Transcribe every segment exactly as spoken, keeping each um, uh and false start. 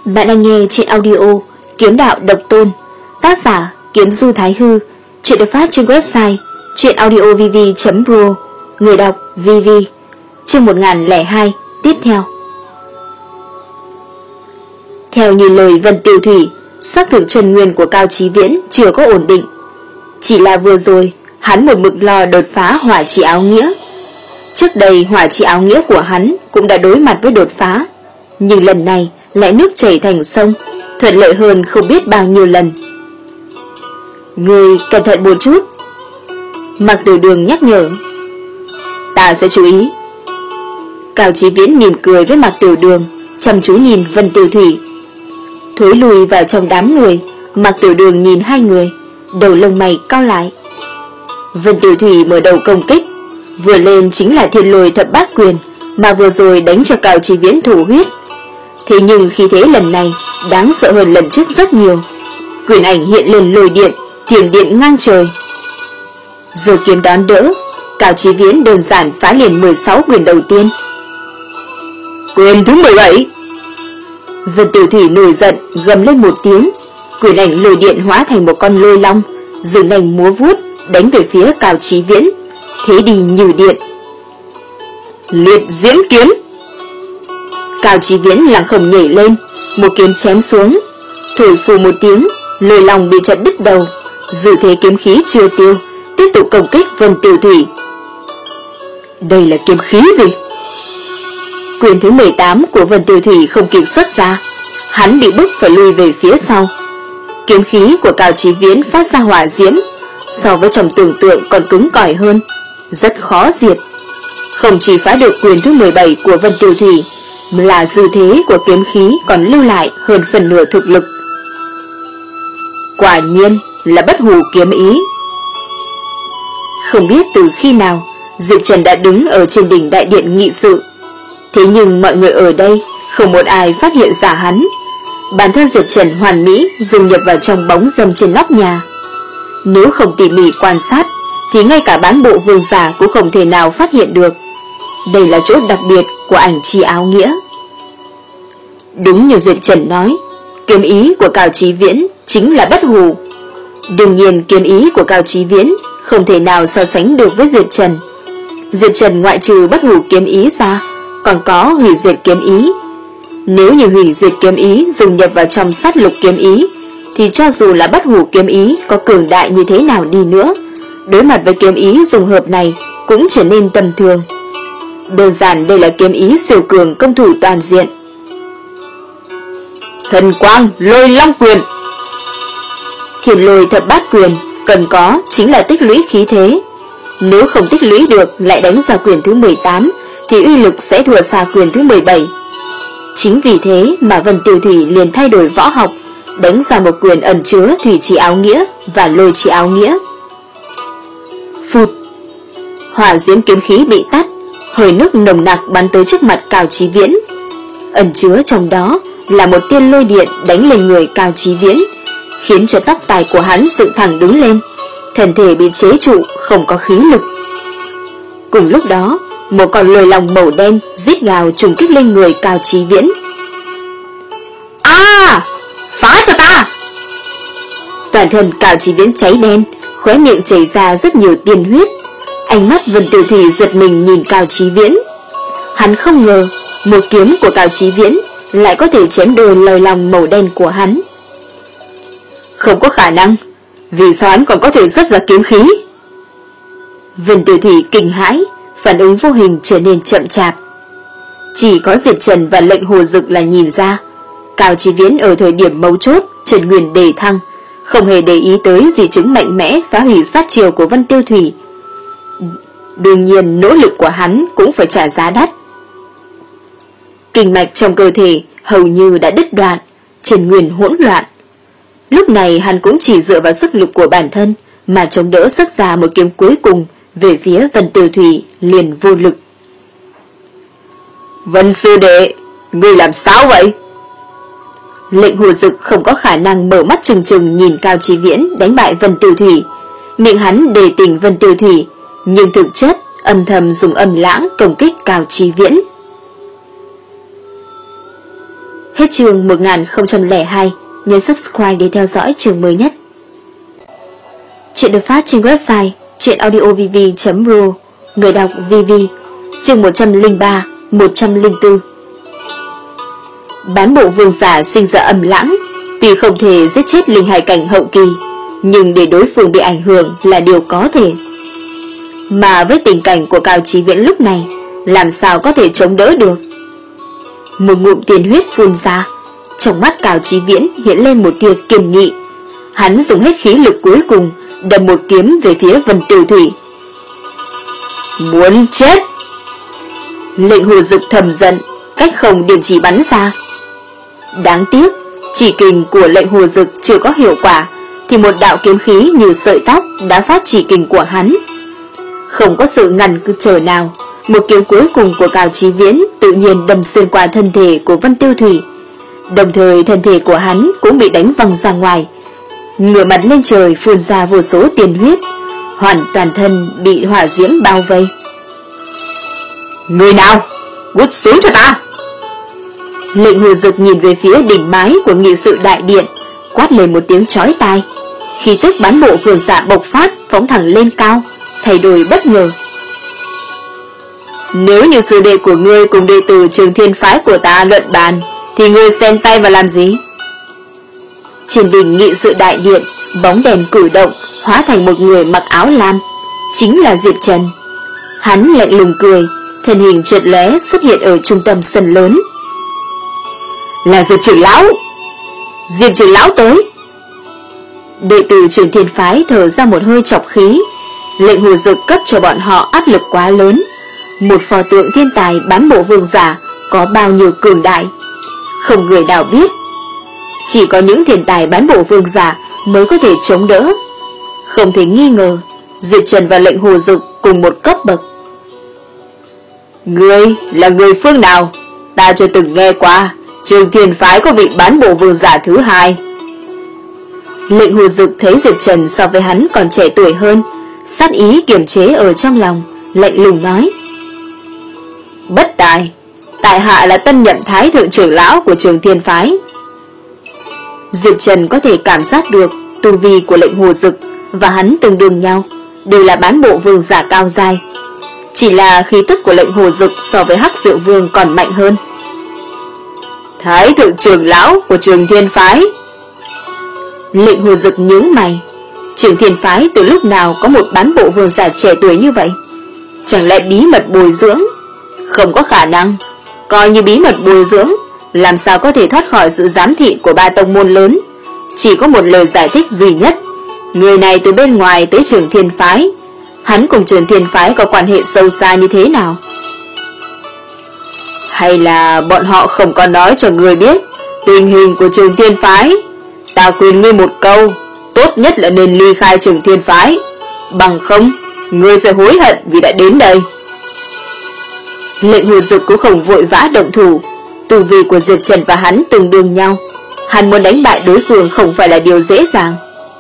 Bạn đang nghe trên audio Kiếm Đạo Độc Tôn, tác giả Kiếm Du Thái Hư. Chuyện được phát trên website truyện audio v v chấm pro. Người đọc vê vê. Chương một nghìn lẻ hai tiếp theo. Theo như lời Vân Tiêu Thủy, xác thực chân nguyên của Cao Chí Viễn chưa có ổn định. Chỉ là vừa rồi hắn một mực lo đột phá hỏa chi áo nghĩa. Trước đây hỏa chi áo nghĩa của hắn cũng đã đối mặt với đột phá, nhưng lần này lại nước chảy thành sông, thuận lợi hơn không biết bao nhiêu lần. Người cẩn thận một chút, Mạc Tiểu Đường nhắc nhở. Ta sẽ chú ý. Cao Chí Viễn mỉm cười với Mạc Tiểu Đường, chăm chú nhìn Vân Tiêu Thủy. Thối lùi vào trong đám người, Mạc Tiểu Đường nhìn hai người, đầu lông mày cau lại. Vân Tiêu Thủy mở đầu công kích, vừa lên chính là Thiên Lôi Thập Bát Quyền mà vừa rồi đánh cho Cao Chí Viễn thổ huyết. Thế nhưng khi thế lần này đáng sợ hơn lần trước rất nhiều. Quyền ảnh hiện lên lôi điện, thiểm điện ngang trời. Giờ kiếm đón đỡ, Cao Chí Viễn đơn giản phá liền mười sáu quyền đầu tiên. Quyền thứ mười bảy. Vân Tiểu Thủy nổi giận gầm lên một tiếng, quyền ảnh lôi điện hóa thành một con lôi long, dương nành múa vuốt đánh về phía Cao Chí Viễn, thế đi như điện. Liệt diễm kiếm. Cao Chí Viễn lặng không nhảy lên, một kiếm chém xuống, thổi phù một tiếng, lôi long bị chặt đứt đầu. Dự thế kiếm khí chưa tiêu, tiếp tục công kích Vân Tiêu Thủy. Đây là kiếm khí gì? Quyền thứ mười tám của Vân Tiêu Thủy không kịp xuất ra, hắn bị bức phải lùi về phía sau. Kiếm khí của Cao Chí Viễn phát ra hỏa diễm, so với trong tưởng tượng còn cứng cỏi hơn, rất khó diệt. Không chỉ phá được quyền thứ mười bảy của Vân Tiêu Thủy, là dư thế của kiếm khí còn lưu lại hơn phần nửa thực lực. Quả nhiên là bất hủ kiếm ý. Không biết từ khi nào Diệp Trần đã đứng ở trên đỉnh đại điện nghị sự, thế nhưng mọi người ở đây không một ai phát hiện ra hắn. Bản thân Diệp Trần hoàn mỹ dung nhập vào trong bóng râm trên nóc nhà. Nếu không tỉ mỉ quan sát thì ngay cả bán bộ vương giả cũng không thể nào phát hiện được. Đây là chỗ đặc biệt của ảnh chi áo nghĩa. Đúng như Diệp Trần nói, kiếm ý của Cao Chí Viễn chính là bất hủ. Đương nhiên kiếm ý của Cao Chí Viễn không thể nào so sánh được với Diệp Trần. Diệp Trần ngoại trừ bất hủ kiếm ý ra, còn có hủy diệt kiếm ý. Nếu như hủy diệt kiếm ý dùng nhập vào trong sát lục kiếm ý, thì cho dù là bất hủ kiếm ý có cường đại như thế nào đi nữa, đối mặt với kiếm ý dùng hợp này cũng trở nên tầm thường. Đơn giản đây là kiếm ý siêu cường công thủ toàn diện. Thần quang lôi long quyền. Thiên Lôi Thập Bát Quyền cần có chính là tích lũy khí thế. Nếu không tích lũy được lại đánh ra quyền thứ mười tám thì uy lực sẽ thua xa quyền thứ mười bảy. Chính vì thế mà Vân Tiêu Thủy liền thay đổi võ học, đánh ra một quyền ẩn chứa thủy chi áo nghĩa và lôi chi áo nghĩa. Phụt. Hỏa diễm kiếm khí bị tắt, hơi nước nồng nặc bắn tới trước mặt Cao Chí Viễn. Ẩn chứa trong đó là một tiên lôi điện đánh lên người Cao Chí Viễn, khiến cho tóc tai của hắn dựng thẳng đứng lên, thân thể bị chế trụ không có khí lực. Cùng lúc đó, một con lôi long màu đen rít gào trùng kích lên người Cao Chí Viễn. A! Phá cho ta! Toàn thân Cao Chí Viễn cháy đen, khóe miệng chảy ra rất nhiều tiên huyết. Ánh mắt Vân Tiêu Thủy giật mình nhìn Cao Chí Viễn. Hắn không ngờ một kiếm của Cao Chí Viễn lại có thể chém đôi lôi long màu đen của hắn. Không có khả năng, vì sao hắn còn có thể xuất ra kiếm khí? Vân Tiêu Thủy kinh hãi, phản ứng vô hình trở nên chậm chạp. Chỉ có Diệp Trần và Lệnh Hồ Dực là nhìn ra, Cao Chí Viễn ở thời điểm mấu chốt Trần Nguyên đề thăng, không hề để ý tới di chứng mạnh mẽ phá hủy sát chiêu của Vân Tiêu Thủy. Đương nhiên nỗ lực của hắn cũng phải trả giá đắt. Kinh mạch trong cơ thể hầu như đã đứt đoạn, Trần Nguyên hỗn loạn. Lúc này hắn cũng chỉ dựa vào sức lực của bản thân mà chống đỡ xuất ra một kiếm cuối cùng về phía Vân Tiêu Thủy liền vô lực. Vân sư đệ, ngươi làm sao vậy? Lệnh Hồ Dực không có khả năng mở mắt trừng trừng nhìn Cao Chí Viễn đánh bại Vân Tiêu Thủy. Miệng hắn đề tình Vân Tiêu Thủy, nhưng thực chất âm thầm dùng âm lãng công kích Cao Chí Viễn. Hết chương một nghìn không trăm lẻ hai. Nhấn subscribe để theo dõi chương mới nhất. Chuyện được phát trên website chuyenaudiovv chấm ro. Người đọc vê vê. Chương một trăm lẻ ba, một trăm lẻ bốn. Bán bộ vương giả sinh ra âm lãng, tuy không thể giết chết linh hải cảnh hậu kỳ, nhưng để đối phương bị ảnh hưởng là điều có thể. Mà với tình cảnh của Cao Chí Viễn lúc này, làm sao có thể chống đỡ được? Một ngụm tiền huyết phun ra, trong mắt Cao Chí Viễn hiện lên một tia kiên nghị. Hắn dùng hết khí lực cuối cùng, đâm một kiếm về phía Vân Tiêu Thủy. Muốn chết! Lệnh Hồ Dực thầm giận, cách không điểm chỉ bắn ra. Đáng tiếc, chỉ kình của lệnh Hồ Dực chưa có hiệu quả, thì một đạo kiếm khí như sợi tóc đã phát chỉ kình của hắn. Không có sự ngăn trở nào, một kiếm cuối cùng của Cao Chí Viễn tự nhiên đâm xuyên qua thân thể của Vân Tiêu Thủy. Đồng thời thân thể của hắn cũng bị đánh văng ra ngoài, ngửa mặt lên trời phun ra vô số tiền huyết, hoàn toàn thân bị hỏa diễm bao vây. Người nào? Cút xuống cho ta! Lệnh Hồ Dực nhìn về phía đỉnh mái của nghị sự đại điện, quát lên một tiếng chói tai. Khí tức bán bộ vương giả bộc phát, phóng thẳng lên cao, thay đổi bất ngờ. Nếu như sư đệ của ngươi cùng đệ tử Trường Thiên phái của ta luận bàn, thì ngươi xen tay vào làm gì? Trên đỉnh nghị sự đại điện, bóng đèn cử động, hóa thành một người mặc áo lam, chính là Diệp Trần. Hắn lạnh lùng cười, thân hình chợt lóe xuất hiện ở trung tâm sân lớn. Là Diệp trưởng lão! Diệp trưởng lão tới! Đệ tử Trường Thiên phái thở ra một hơi trọc khí. Lệnh Hồ Dực cấp cho bọn họ áp lực quá lớn. Một pho tượng thiên tài bán bộ vương giả có bao nhiêu cường đại, không người nào biết. Chỉ có những thiên tài bán bộ vương giả mới có thể chống đỡ. Không thể nghi ngờ, Diệp Trần và lệnh Hồ Dực cùng một cấp bậc. Ngươi là người phương nào? Ta chưa từng nghe qua Trường Thiên phái có vị bán bộ vương giả thứ hai. Lệnh Hồ Dực thấy Diệp Trần so với hắn còn trẻ tuổi hơn, sát ý kiềm chế ở trong lòng, lạnh lùng nói: Bất tài, tại hạ là tân nhậm thái thượng trưởng lão của Trường Thiên phái. Diệp Trần có thể cảm giác được tu vi của lệnh Hồ Dực và hắn tương đương nhau, đều là bán bộ vương giả cao giai. Chỉ là khí tức của lệnh Hồ Dực so với Hắc Diệu Vương còn mạnh hơn. Thái thượng trưởng lão của Trường Thiên phái. Lệnh Hồ Dực nhướng mày. Trường Thiên phái từ lúc nào có một bán bộ vương giả trẻ tuổi như vậy? Chẳng lẽ bí mật bồi dưỡng? Không có khả năng. Coi như bí mật bồi dưỡng, làm sao có thể thoát khỏi sự giám thị của ba tông môn lớn? Chỉ có một lời giải thích duy nhất: người này từ bên ngoài tới Trường Thiên phái. Hắn cùng Trường Thiên phái có quan hệ sâu xa như thế nào? Hay là bọn họ không có nói cho người biết tình hình của Trường Thiên phái? Ta khuyên ngươi một câu, tốt nhất là nên ly khai Trường Thiên phái, bằng không ngươi sẽ hối hận vì đã đến đây. Lệnh Hồ Dực cũng không vội vã động thủ. Tu vi của Diệp Trần và hắn tương đương nhau, hắn muốn đánh bại đối phương không phải là điều dễ dàng.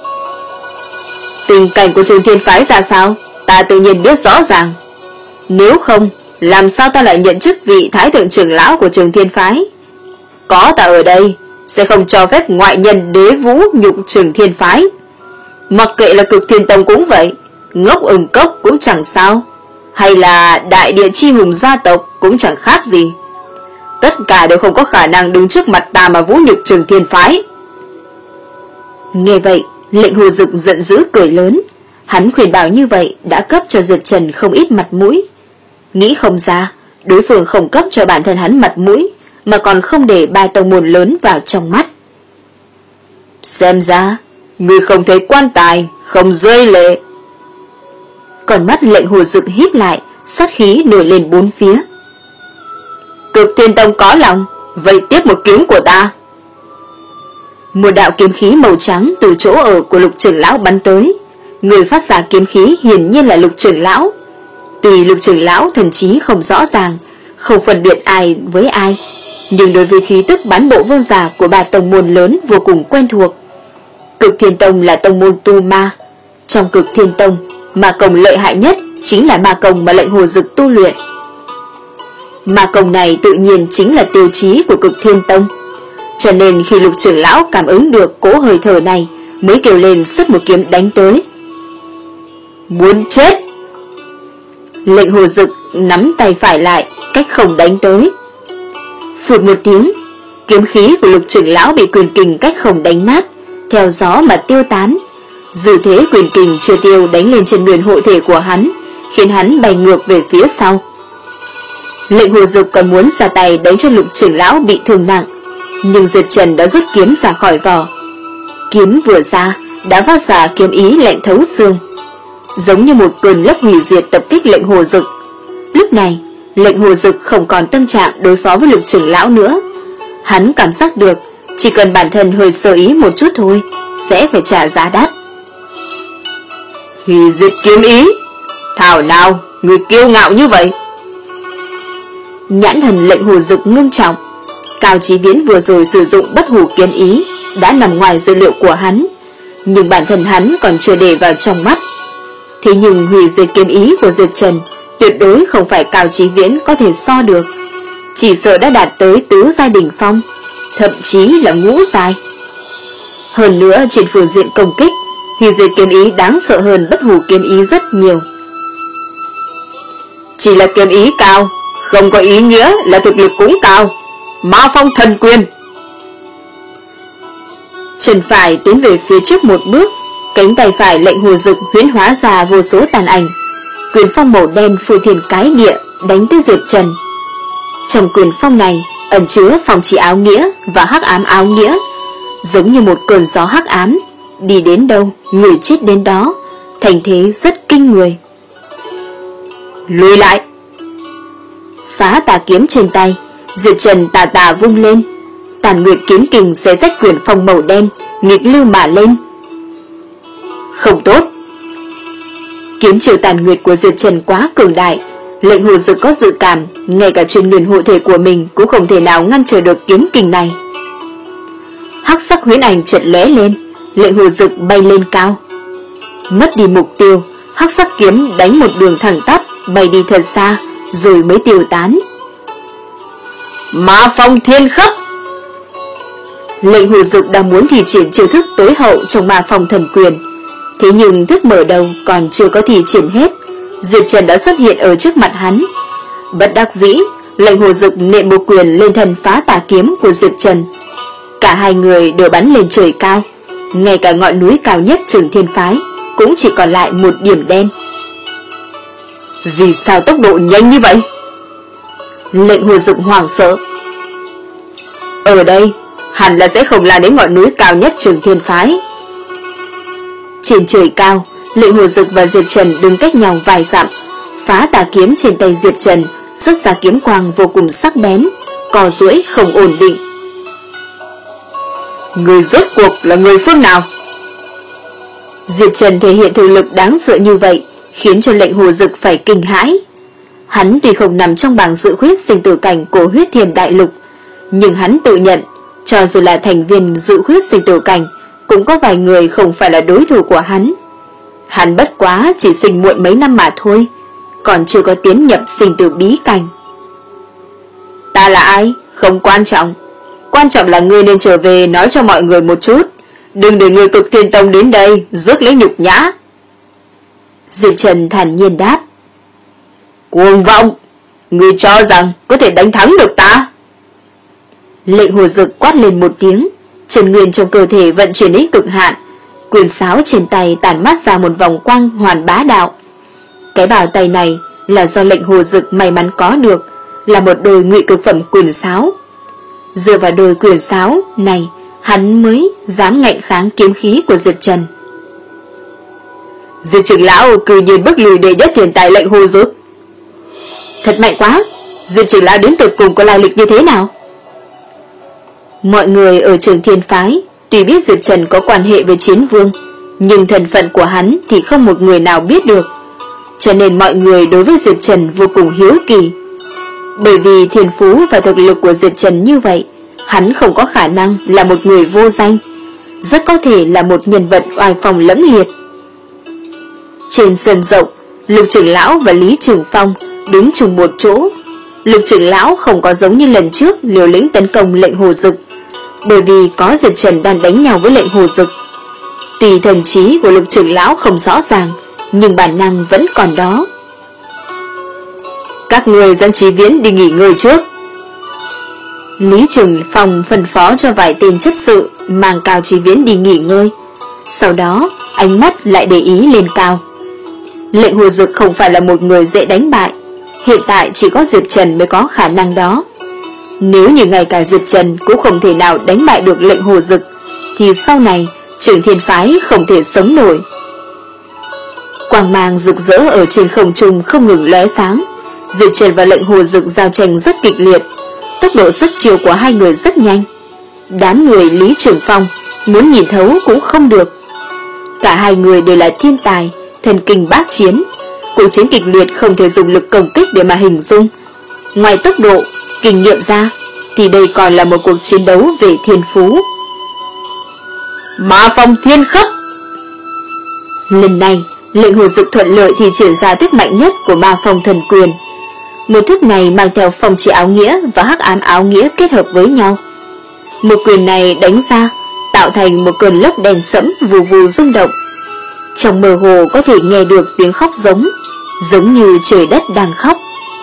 Tình cảnh của Trường Thiên phái ra sao, ta tự nhiên biết rõ ràng. Nếu không, làm sao ta lại nhận chức vị thái thượng trưởng lão của Trường Thiên phái? Có ta ở đây, sẽ không cho phép ngoại nhân đế vũ nhục Trường Thiên phái. Mặc kệ là Cực Thiên Tông cũng vậy, Ngốc Ưng Cốc cũng chẳng sao, hay là Đại Địa Chi Hùng gia tộc cũng chẳng khác gì. Tất cả đều không có khả năng đứng trước mặt ta mà vũ nhục Trường Thiên phái. Nghe vậy, lệnh Hồ Dực giận dữ cười lớn. Hắn khuyên bảo như vậy đã cấp cho Diệp Trần không ít mặt mũi. Nghĩ không ra, đối phương không cấp cho bản thân hắn mặt mũi, mà còn không để ba tông môn lớn vào trong mắt. Xem ra, người không thấy quan tài, không rơi lệ. Còn mắt lệnh Hồ Dực híp lại, sát khí nổi lên bốn phía. Cực Thiên Tông có lòng, vậy tiếp một kiếm của ta. Một đạo kiếm khí màu trắng từ chỗ ở của Lục trưởng lão bắn tới. Người phát ra kiếm khí hiển nhiên là Lục trưởng lão. Tuy Lục trưởng lão thần trí không rõ ràng, không phân biệt ai với ai, nhưng đối với khí tức bán bộ vương giả của ba tông môn lớn vô cùng quen thuộc. Cực Thiên Tông là tông môn tu ma. Trong Cực Thiên Tông, ma công lợi hại nhất chính là ma công mà lệnh Hồ Dực tu luyện. Ma công này tự nhiên chính là tiêu chí của Cực Thiên Tông. Cho nên khi Lục trưởng lão cảm ứng được cỗ hơi thở này, mới kêu lên xuất một kiếm đánh tới. Muốn chết! Lệnh Hồ Dực nắm tay phải lại, cách không đánh tới. Phụt một tiếng, kiếm khí của Lục trưởng lão bị quyền kình cách không đánh nát, theo gió mà tiêu tán. Dư thế quyền kình chưa tiêu đánh lên trên nguyên hộ thể của hắn, khiến hắn bay ngược về phía sau. Lệnh Hồ Dực còn muốn ra tay đánh cho Lục trưởng lão bị thương nặng, nhưng Diệp Trần đã rút kiếm ra khỏi vỏ. Kiếm vừa ra đã phát ra kiếm ý lạnh thấu xương, giống như một cơn lốc hủy diệt tập kích Lệnh Hồ Dực. Lúc này, Lệnh Hồ Dực không còn tâm trạng đối phó với Lục trưởng lão nữa. Hắn cảm giác được, chỉ cần bản thân hơi sơ ý một chút thôi, sẽ phải trả giá đắt. Hủy diệt kiếm ý? Thảo nào, người kiêu ngạo như vậy? Nhãn thần Lệnh Hồ Dực ngưng trọng. Cao Chí Viễn vừa rồi sử dụng bất hủ kiếm ý đã nằm ngoài dự liệu của hắn, nhưng bản thân hắn còn chưa để vào trong mắt. Thế nhưng hủy diệt kiếm ý của Diệp Trần tuyệt đối không phải Cao Chí Viễn có thể so được, chỉ sợ đã đạt tới tứ giai đỉnh phong, thậm chí là ngũ giai. Hơn nữa trên phương diện công kích, hủy diệt kiếm ý đáng sợ hơn bất hủ kiếm ý rất nhiều. Chỉ là kiếm ý cao, không có ý nghĩa là thực lực cũng cao. Ma Phong Thần Quyền. Chân phải tiến về phía trước một bước, cánh tay phải Lệnh Hồ Dực huyễn hóa ra vô số tàn ảnh, quyền phong màu đen phô thiên cái địa đánh tới Diệp Trần. Trong quyền phong này ẩn chứa phong chỉ áo nghĩa và hắc ám áo nghĩa, giống như một cơn gió hắc ám, đi đến đâu người chết đến đó, thành thế rất kinh người. Lùi lại! Phá tà kiếm trên tay, Diệp Trần tà tà vung lên, tàn nguyệt kiếm kình xé rách quyền phong màu đen, nghịch lưu mà lên. Không tốt! Kiếm chiều tàn nguyệt của Diệp Trần quá cường đại, Lệnh Hồ Dực có dự cảm, ngay cả truyền nguyên hộ thể của mình cũng không thể nào ngăn trở được kiếm kình này. Hắc sắc huyễn ảnh chợt lóe lên, Lệnh Hồ Dực bay lên cao. Mất đi mục tiêu, hắc sắc kiếm đánh một đường thẳng tắp, bay đi thật xa, rồi mới tiêu tán. Ma Phong Thiên Khắc! Lệnh Hồ Dực đang muốn thi triển chiêu thức tối hậu trong Ma Phong Thần Quyền, thế nhưng thức mở đầu còn chưa có thi triển hết, Diệp Trần đã xuất hiện ở trước mặt hắn. Bất đắc dĩ, Lệnh Hồ Dực nện một quyền lên thân phá tà kiếm của Diệp Trần. Cả hai người đều bắn lên trời cao, ngay cả ngọn núi cao nhất Trường Thiên Phái cũng chỉ còn lại một điểm đen. Vì sao tốc độ nhanh như vậy? Lệnh Hồ Dực hoảng sợ. Ở đây hẳn là sẽ không lan đến ngọn núi cao nhất Trường Thiên Phái. Trên trời cao, Lệnh Hồ Dực và Diệp Trần đứng cách nhau vài dặm. Phá tà kiếm trên tay Diệp Trần xuất ra kiếm quang vô cùng sắc bén, cò duỗi không ổn định. Người rốt cuộc là người phương nào? Diệp Trần thể hiện thực lực đáng sợ như vậy, khiến cho Lệnh Hồ Dực phải kinh hãi. Hắn tuy không nằm trong bảng dự khuyết sinh tử cảnh của Huyết Thiền Đại Lục, nhưng hắn tự nhận, cho dù là thành viên dự khuyết sinh tử cảnh, cũng có vài người không phải là đối thủ của hắn. Hắn bất quá chỉ sinh muộn mấy năm mà thôi, còn chưa có tiến nhập sinh tử bí cảnh. Ta là ai? Không quan trọng. Quan trọng là ngươi nên trở về nói cho mọi người một chút, đừng để người Cực Thiên Tông đến đây rước lấy nhục nhã. Diệp Trần thản nhiên đáp. Cuồng vọng! Ngươi cho rằng có thể đánh thắng được ta? Lệnh Hồ Dực quát lên một tiếng, chân nguyên trong cơ thể vận chuyển đến cực hạn, quyền sáo trên tay tản mát ra một vòng quang hoàn bá đạo. Cái bảo tay này là do Lệnh Hồ Dực may mắn có được, là một đôi ngụy cực phẩm quyền sáo. Dựa vào đôi quyền sáo này, hắn mới dám ngạnh kháng kiếm khí của Diệp Trần. Diệp trưởng lão cư nhiên bức lùi đệ nhất thiên tài Lệnh Hồ Dực. Thật mạnh quá, Diệp trưởng lão đến tột cùng có lai lịch như thế nào? Mọi người ở Trường Thiên Phái tuy biết Diệp Trần có quan hệ với Chiến Vương, nhưng thân phận của hắn thì không một người nào biết được, cho nên mọi người đối với Diệp Trần vô cùng hiếu kỳ. Bởi vì thiên phú và thực lực của Diệp Trần như vậy, hắn không có khả năng là một người vô danh, rất có thể là một nhân vật oai phong lẫm liệt. Trên sân rộng, Lục trưởng lão và Lý Trường Phong đứng chung một chỗ. Lục trưởng lão không có giống như lần trước liều lĩnh tấn công Lệnh Hồ Dực, bởi vì có Diệp Trần đang đánh nhau với lệnh Hồ Dực. Tuy thần trí của Lục trưởng lão không rõ ràng, nhưng bản năng vẫn còn đó. Các người dẫn Chí Viễn đi nghỉ ngơi trước. Lý Trường Phong phân phó cho vài tên chấp sự mang Cao Chí Viễn đi nghỉ ngơi. Sau đó ánh mắt lại để ý lên Cao. Lệnh Hồ Dực không phải là một người dễ đánh bại, hiện tại chỉ có Diệp Trần mới có khả năng đó. Nếu như ngay cả Diệp Trần cũng không thể nào đánh bại được lệnh Hồ Dực, thì sau này Trường Thiên Phái không thể sống nổi. Quang mang rực rỡ ở trên không trung không ngừng lóe sáng. Diệp Trần và lệnh Hồ Dực giao tranh rất kịch liệt, tốc độ xuất chiêu của hai người rất nhanh. Đám người Lý Trường Phong muốn nhìn thấu cũng không được. Cả hai người đều là thiên tài, thần kinh bát chiến. Cuộc chiến kịch liệt không thể dùng lực công kích để mà hình dung. Ngoài tốc độ, kinh nghiệm ra, thì đây còn là một cuộc chiến đấu về thiên phú. Ma Phong Thiên Khắc. Lần này, lệnh Hồ Dực thuận lợi thì triển ra thức mạnh nhất của Ma Phong Thần Quyền. Một thức này mang theo phong chỉ áo nghĩa và hắc ám áo nghĩa kết hợp với nhau. Một quyền này đánh ra, tạo thành một cơn lốc đen sẫm vù vù rung động. Trong mơ hồ có thể nghe được tiếng khóc giống, giống như trời đất đang khóc.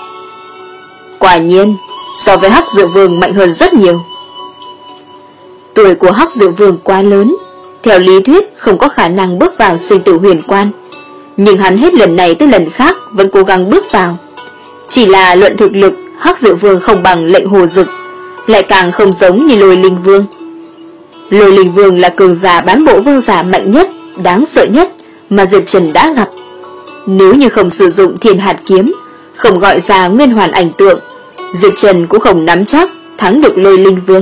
Quả nhiên, so với Hắc Dự Vương mạnh hơn rất nhiều. Tuổi của Hắc Dự Vương quá lớn, theo lý thuyết không có khả năng bước vào sinh tử huyền quan, nhưng hắn hết lần này tới lần khác vẫn cố gắng bước vào. Chỉ là luận thực lực, Hắc Dự Vương không bằng lệnh Hồ Dực, lại càng không giống như Lôi Linh Vương. Lôi Linh Vương là cường giả bán bộ vương giả mạnh nhất, đáng sợ nhất mà Diệp Trần đã gặp. Nếu như không sử dụng Thiên Hạt Kiếm, không gọi ra nguyên hoàn ảnh tượng, Diệp Trần cũng không nắm chắc thắng được Lôi Linh Vương.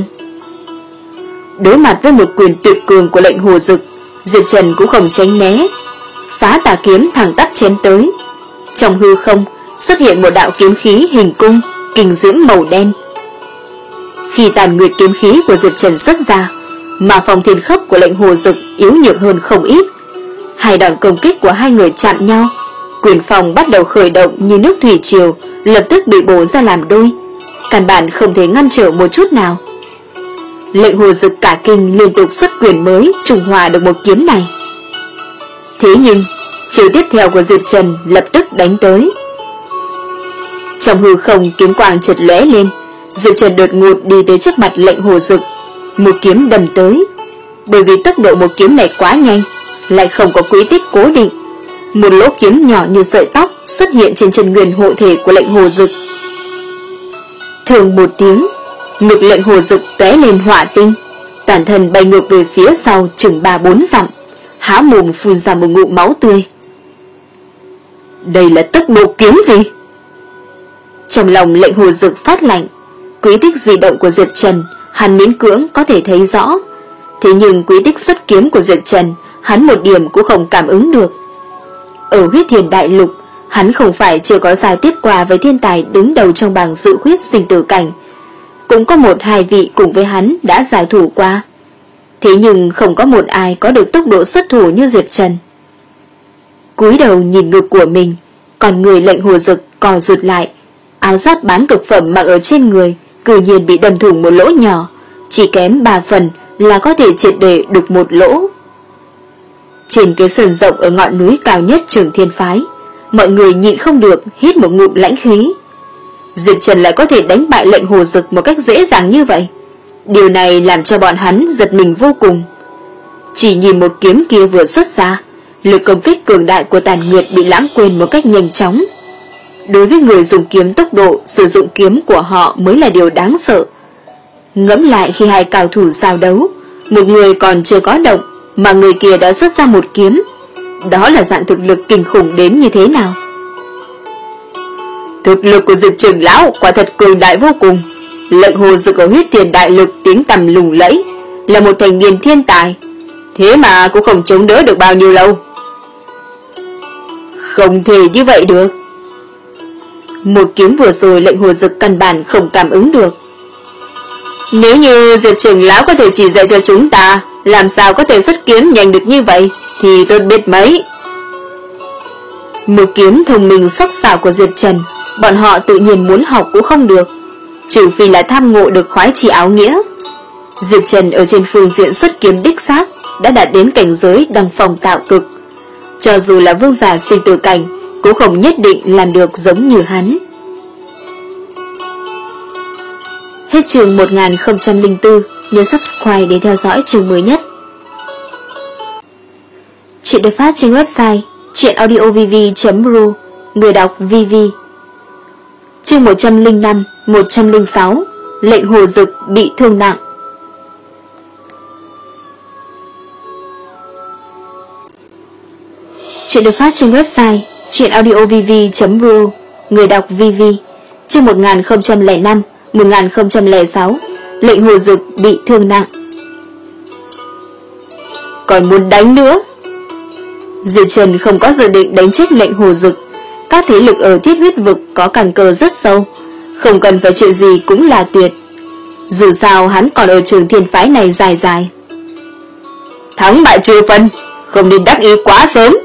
Đối mặt với một quyền tuyệt cường của lệnh Hồ Dực, Diệp Trần cũng không tránh né, phá tà kiếm thẳng tắp chém tới. Trong hư không xuất hiện một đạo kiếm khí hình cung, kình diễm màu đen. Khi tàn nguyệt kiếm khí của Diệp Trần xuất ra, mà phòng thiên khốc của lệnh Hồ Dực yếu nhược hơn không ít. Hai đòn công kích của hai người chạm nhau, quyền phòng bắt đầu khởi động như nước thủy triều, lập tức bị bổ ra làm đôi, căn bản không thể ngăn trở một chút nào. Lệnh Hồ Dực cả kinh liên tục xuất quyền mới trùng hòa được một kiếm này. Thế nhưng chiều tiếp theo của Diệp Trần lập tức đánh tới. Trong hư không kiếm quang chợt lóe lên, Diệp Trần đột ngột đi tới trước mặt lệnh Hồ Dực, một kiếm đâm tới. Bởi vì tốc độ một kiếm này quá nhanh, lại không có quỹ tích cố định, một lỗ kiếm nhỏ như sợi tóc xuất hiện trên chân nguyên hộ thể của lệnh Hồ Dực. Thường một tiếng, ngực lệnh Hồ Dực tóe lên hỏa tinh, toàn thân bay ngược về phía sau chừng ba bốn dặm, há mồm phun ra một ngụm máu tươi. Đây là tốc độ kiếm gì? Trong lòng lệnh Hồ Dực phát lạnh, quỹ tích di động của Diệp Trần hắn miễn cưỡng có thể thấy rõ, thế nhưng quỹ tích xuất kiếm của Diệp Trần hắn một điểm cũng không cảm ứng được. Ở Huyết Thiền Đại Lục, hắn không phải chưa có giao tiếp qua với thiên tài đứng đầu trong bảng dự huyết sinh tử cảnh, cũng có một hai vị cùng với hắn đã giao thủ qua, thế nhưng không có một ai có được tốc độ xuất thủ như Diệp Trần. Cúi đầu nhìn ngực của mình, còn người lệnh Hồ Dực co rụt lại, áo giáp bán cực phẩm mặc ở trên người cư nhiên bị đâm thủng một lỗ nhỏ, chỉ kém ba phần là có thể triệt để đục một lỗ. Trên cái sườn rộng ở ngọn núi cao nhất Trường Thiên Phái, mọi người nhịn không được hít một ngụm lãnh khí. Diệp Trần lại có thể đánh bại lệnh Hồ Dực một cách dễ dàng như vậy, điều này làm cho bọn hắn giật mình vô cùng. Chỉ nhìn một kiếm kia vừa xuất ra, lực công kích cường đại của Tàn Nguyệt bị lãng quên một cách nhanh chóng. Đối với người dùng kiếm tốc độ, sử dụng kiếm của họ mới là điều đáng sợ. Ngẫm lại khi hai cao thủ giao đấu, một người còn chưa có động mà người kia đã xuất ra một kiếm, đó là dạng thực lực kinh khủng đến như thế nào. Thực lực của Diệp trưởng lão quả thật cường đại vô cùng. Lệnh Hồ Dực ở Huyết Tiền Đại Lực tiếng tầm lừng lẫy, là một thành niên thiên tài, thế mà cũng không chống đỡ được bao nhiêu lâu. Không thể như vậy được. Một kiếm vừa rồi lệnh Hồ Dực căn bản không cảm ứng được. Nếu như Diệp trưởng lão có thể chỉ dạy cho chúng ta làm sao có thể xuất kiếm nhanh được như vậy thì tôi biết mấy. Một kiếm thông minh sắc sảo của Diệp Trần, bọn họ tự nhiên muốn học cũng không được, trừ phi là tham ngộ được khoái chỉ áo nghĩa. Diệp Trần ở trên phương diện xuất kiếm đích xác đã đạt đến cảnh giới đăng phong tạo cực. Cho dù là vương giả sinh tử cảnh cũng không nhất định làm được giống như hắn. Hết chương một nghìn không trăm lẻ bốn, nhớ subscribe để theo dõi chương mới nhất. Chuyện được phát trên website chuyenaudiovv chấm ru, người đọc vê vê. Chương một trăm lẻ năm, một trăm lẻ sáu, lệnh hồ dực bị thương nặng. Chuyện được phát trên website chuyenaudiovv chấm ru, người đọc vê vê. Chương một nghìn không trăm lẻ năm, một nghìn không trăm lẻ sáu, lệnh hồ dực bị thương nặng. Còn muốn đánh nữa? Diệp Trần không có dự định đánh chết lệnh hồ dực. Các thế lực ở Thiết Huyết Vực có căn cơ rất sâu, không cần phải chuyện gì cũng là tuyệt. Dù sao hắn còn ở trường thiên phái này dài dài. Thắng bại chưa phân, không nên đắc ý quá sớm.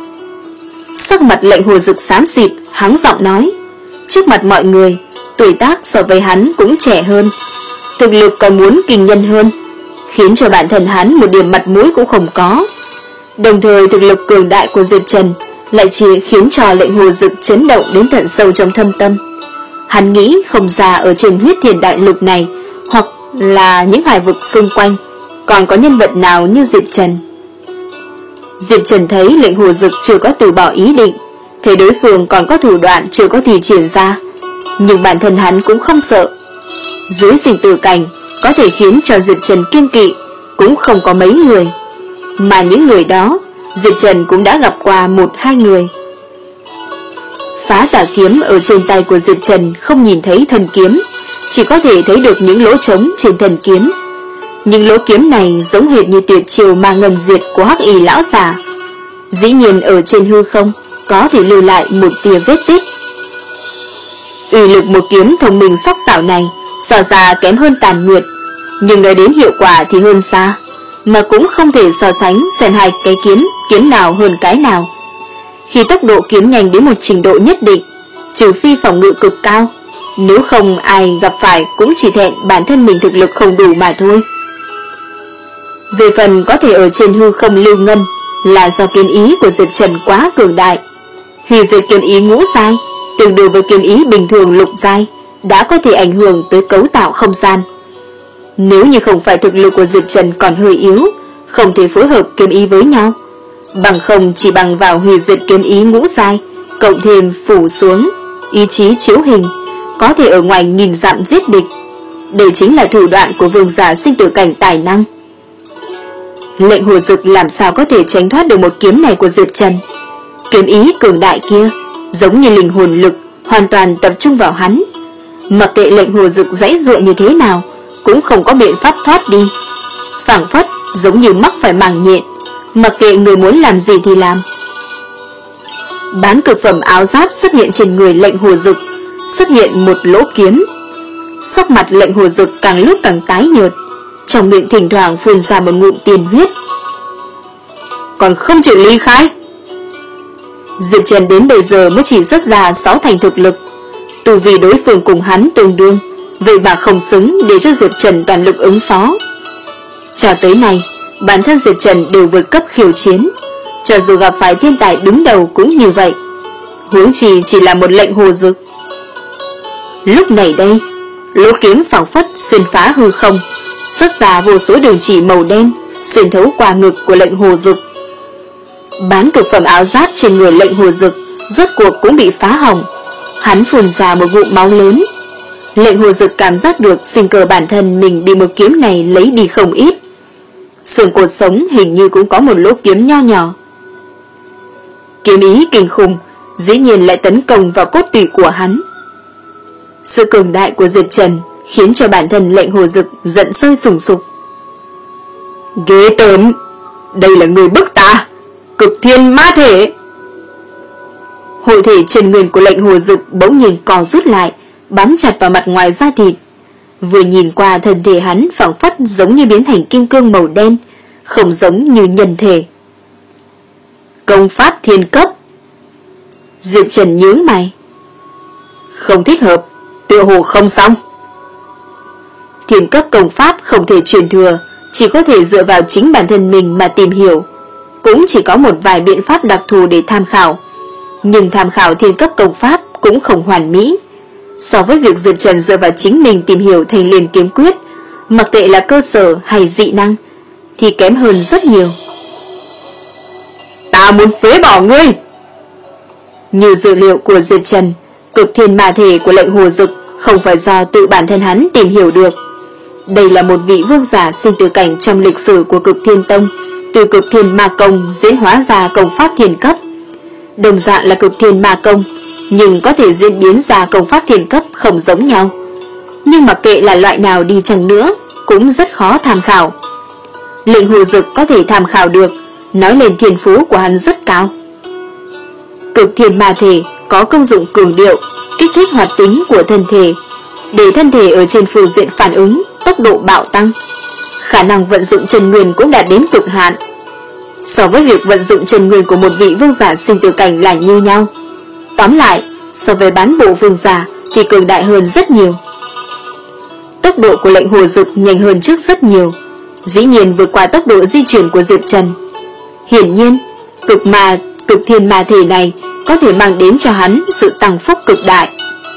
Sắc mặt lệnh hồ dực xám xịt, hắng giọng nói. Trước mặt mọi người, tuổi tác so với hắn cũng trẻ hơn, thực lực còn muốn kinh nhân hơn, khiến cho bản thân hắn một điểm mặt mũi cũng không có. Đồng thời thực lực cường đại của Diệp Trần lại chỉ khiến cho lệnh hồ dực chấn động đến tận sâu trong thâm tâm. Hắn nghĩ không ra ở trên huyết thiền đại lục này, hoặc là những hải vực xung quanh, còn có nhân vật nào như Diệp Trần. Diệp Trần thấy lệnh hồ dực chưa có từ bỏ ý định, thấy đối phương còn có thủ đoạn chưa có thi triển ra, nhưng bản thân hắn cũng không sợ. Dưới sinh tử cảnh có thể khiến cho Diệp Trần kiêng kỵ cũng không có mấy người, mà những người đó Diệp Trần cũng đã gặp qua một hai người. Phá tà kiếm ở trên tay của Diệp Trần không nhìn thấy thân kiếm, chỉ có thể thấy được những lỗ trống trên thân kiếm. Những lỗ kiếm này giống hệt như tuyệt chiêu mà ngân diệt của Hắc Y lão già, dĩ nhiên ở trên hư không có thể lưu lại một tia vết tích. Uy lực một kiếm thông minh sắc sảo này so ra kém hơn Tàn Nguyệt, nhưng nói đến hiệu quả thì hơn xa, mà cũng không thể so sánh xem hai cái kiếm, kiếm nào hơn cái nào. Khi tốc độ kiếm nhanh đến một trình độ nhất định, trừ phi phòng ngự cực cao, nếu không ai gặp phải cũng chỉ thẹn bản thân mình thực lực không đủ mà thôi. Về phần có thể ở trên hư không lưu ngân, là do kiếm ý của Diệp Trần quá cường đại. Hủy diệt kiếm ý ngũ giai, tương đương với kiếm ý bình thường lục giai, đã có thể ảnh hưởng tới cấu tạo không gian. Nếu như không phải thực lực của Diệp Trần còn hơi yếu, không thể phối hợp kiếm ý với nhau, bằng không chỉ bằng vào hủy diệt kiếm ý ngũ giai, cộng thêm phủ xuống ý chí chiếu hình, có thể ở ngoài nghìn dặm giết địch. Đây chính là thủ đoạn của vương giả sinh tử cảnh tài năng. Lệnh hồ dực làm sao có thể tránh thoát được một kiếm này của Diệp Trần? Kiếm ý cường đại kia giống như linh hồn lực hoàn toàn tập trung vào hắn, mặc kệ lệnh hồ dực giãy giụa như thế nào cũng không có biện pháp thoát đi, phảng phất giống như mắc phải màng nhện, mặc kệ người muốn làm gì thì làm. Bán cực phẩm áo giáp xuất hiện trên người lệnh hồ dực, xuất hiện một lỗ kiếm. Sắc mặt lệnh hồ dực càng lúc càng tái nhợt, trong miệng thỉnh thoảng phun ra một ngụm tiền huyết. Còn không chịu ly khai? Diệp Trần đến bây giờ mới chỉ xuất ra sáu thành thực lực, tu vì đối phương cùng hắn tương đương, vậy mà không xứng để cho Diệp Trần toàn lực ứng phó. Cho tới nay, bản thân Diệp Trần đều vượt cấp khiêu chiến, cho dù gặp phải thiên tài đứng đầu cũng như vậy, huống chi chỉ là một lệnh hồ dực. Lúc này đây, lỗ kiếm phảng phất xuyên phá hư không, xuất ra vô số đường chỉ màu đen xuyên thấu qua ngực của lệnh hồ dực. Bán cực phẩm áo giáp trên người lệnh hồ dực rốt cuộc cũng bị phá hỏng, hắn phun ra một ngụm máu lớn. Lệnh hồ dực cảm giác được sinh cơ bản thân mình bị một kiếm này lấy đi không ít, xương cột sống hình như cũng có một lỗ kiếm nho nhỏ. Kiếm ý kinh khủng dĩ nhiên lại tấn công vào cốt tủy của hắn. Sự cường đại của Diệp Trần khiến cho bản thân lệnh hồ dực giận sôi sùng sục. Ghê tởm, đây là người bức ta, cực thiên ma thể. Hội thể trần nguyên của lệnh hồ dực bỗng nhiên co rút lại, bám chặt vào mặt ngoài da thịt. Vừa nhìn qua thân thể hắn phảng phất giống như biến thành kim cương màu đen, không giống như nhân thể. Công pháp thiên cấp. Diệp Trần nhướng mày. Không thích hợp, tựa hồ không xong. Thiên cấp công pháp không thể truyền thừa, chỉ có thể dựa vào chính bản thân mình mà tìm hiểu. Cũng chỉ có một vài biện pháp đặc thù để tham khảo, nhưng tham khảo thiên cấp công pháp cũng không hoàn mỹ. So với việc Diệp Trần dựa vào chính mình tìm hiểu Thanh Liên kiếm quyết, mặc kệ là cơ sở hay dị năng, thì kém hơn rất nhiều. Ta muốn phế bỏ ngươi! Như dữ liệu của Diệp Trần, cực thiên ma thể của lệnh Hồ Dực không phải do tự bản thân hắn tìm hiểu được. Đây là một vị vương giả sinh tử cảnh trong lịch sử của Cực Thiên Tông, từ Cực Thiên Ma Công diễn hóa ra công pháp thiên cấp. Đồng dạng là Cực Thiên Ma Công, nhưng có thể diễn biến ra công pháp thiên cấp không giống nhau. Nhưng mặc kệ là loại nào đi chăng nữa, cũng rất khó tham khảo. Lệnh Hồ Dực có thể tham khảo được, nói lên thiên phú của hắn rất cao. Cực thiên ma thể có công dụng cường điệu, kích thích hoạt tính của thân thể, để thân thể ở trên phương diện phản ứng, tốc độ bạo tăng. Khả năng vận dụng chân nguyên cũng đạt đến cực hạn. So với việc vận dụng chân nguyên của một vị vương giả sinh tử cảnh là như nhau. Tóm lại, so với bán bộ vương giả thì cường đại hơn rất nhiều. Tốc độ của lệnh Hồ Dực nhanh hơn trước rất nhiều, dĩ nhiên vượt qua tốc độ di chuyển của Diệp Trần. Hiển nhiên, cực ma, cực thiên ma thể này có thể mang đến cho hắn sự tăng phúc cực đại.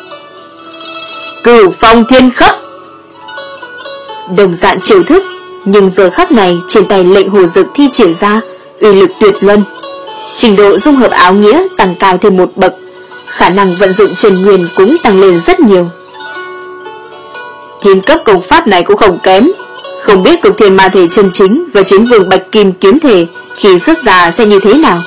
Cửu phong thiên khắc. Đồng dạng chiêu thức, nhưng giờ khắc này trên tay lệnh Hồ Dực thi triển ra uy lực tuyệt luân. Trình độ dung hợp áo nghĩa tăng cao thêm một bậc, khả năng vận dụng chân nguyên cũng tăng lên rất nhiều. Thiên cấp công pháp này cũng không kém, không biết cực thiên ma thể chân chính và chính vương bạch kim kiếm thể khi xuất ra sẽ như thế nào.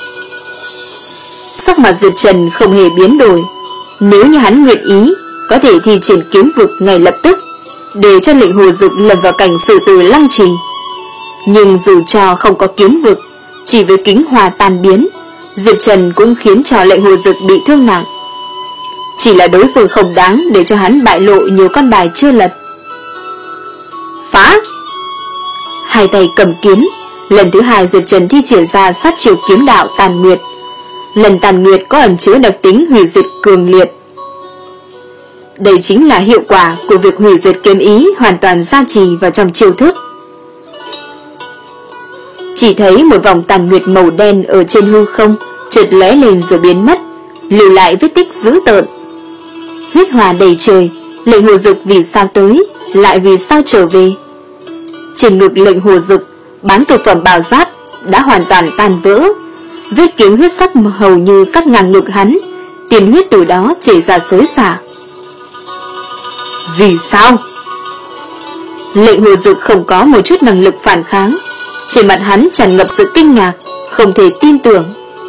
Sắc mặt Diệp Trần không hề biến đổi. Nếu như hắn nguyện ý, có thể thi triển kiếm vực ngay lập tức, để cho lệnh Hồ Dực lâm vào cảnh xử tử lăng trì. Nhưng dù cho không có kiếm vực, chỉ với kính hòa tan biến, Diệp Trần cũng khiến cho lệnh Hồ Dực bị thương nặng. Chỉ là đối phương không đáng để cho hắn bại lộ nhiều con bài chưa lật. Phá! Hai tay cầm kiếm, lần thứ hai Diệp Trần thi triển ra sát chiêu kiếm đạo tàn nguyệt. Lần tàn nguyệt có ẩn chứa đặc tính hủy diệt cường liệt. Đây chính là hiệu quả của việc hủy diệt kiếm ý hoàn toàn gia trì vào trong chiêu thức. Chỉ thấy một vòng tàn nguyệt màu đen ở trên hư không chợt lóe lên rồi biến mất, lưu lại vết tích dữ tợn. Huyết hòa đầy trời, lệnh Hồ Dực vì sao tới, lại vì sao trở về? Trên ngực lệnh Hồ Dực, bán cực phẩm bảo giáp đã hoàn toàn tan vỡ, vết kiếm huyết sắc hầu như cắt ngang ngực hắn, tiền huyết từ đó chảy ra xối xả. Vì sao? Lệnh Hồ Dực không có một chút năng lực phản kháng, trên mặt hắn tràn ngập sự kinh ngạc, không thể tin tưởng.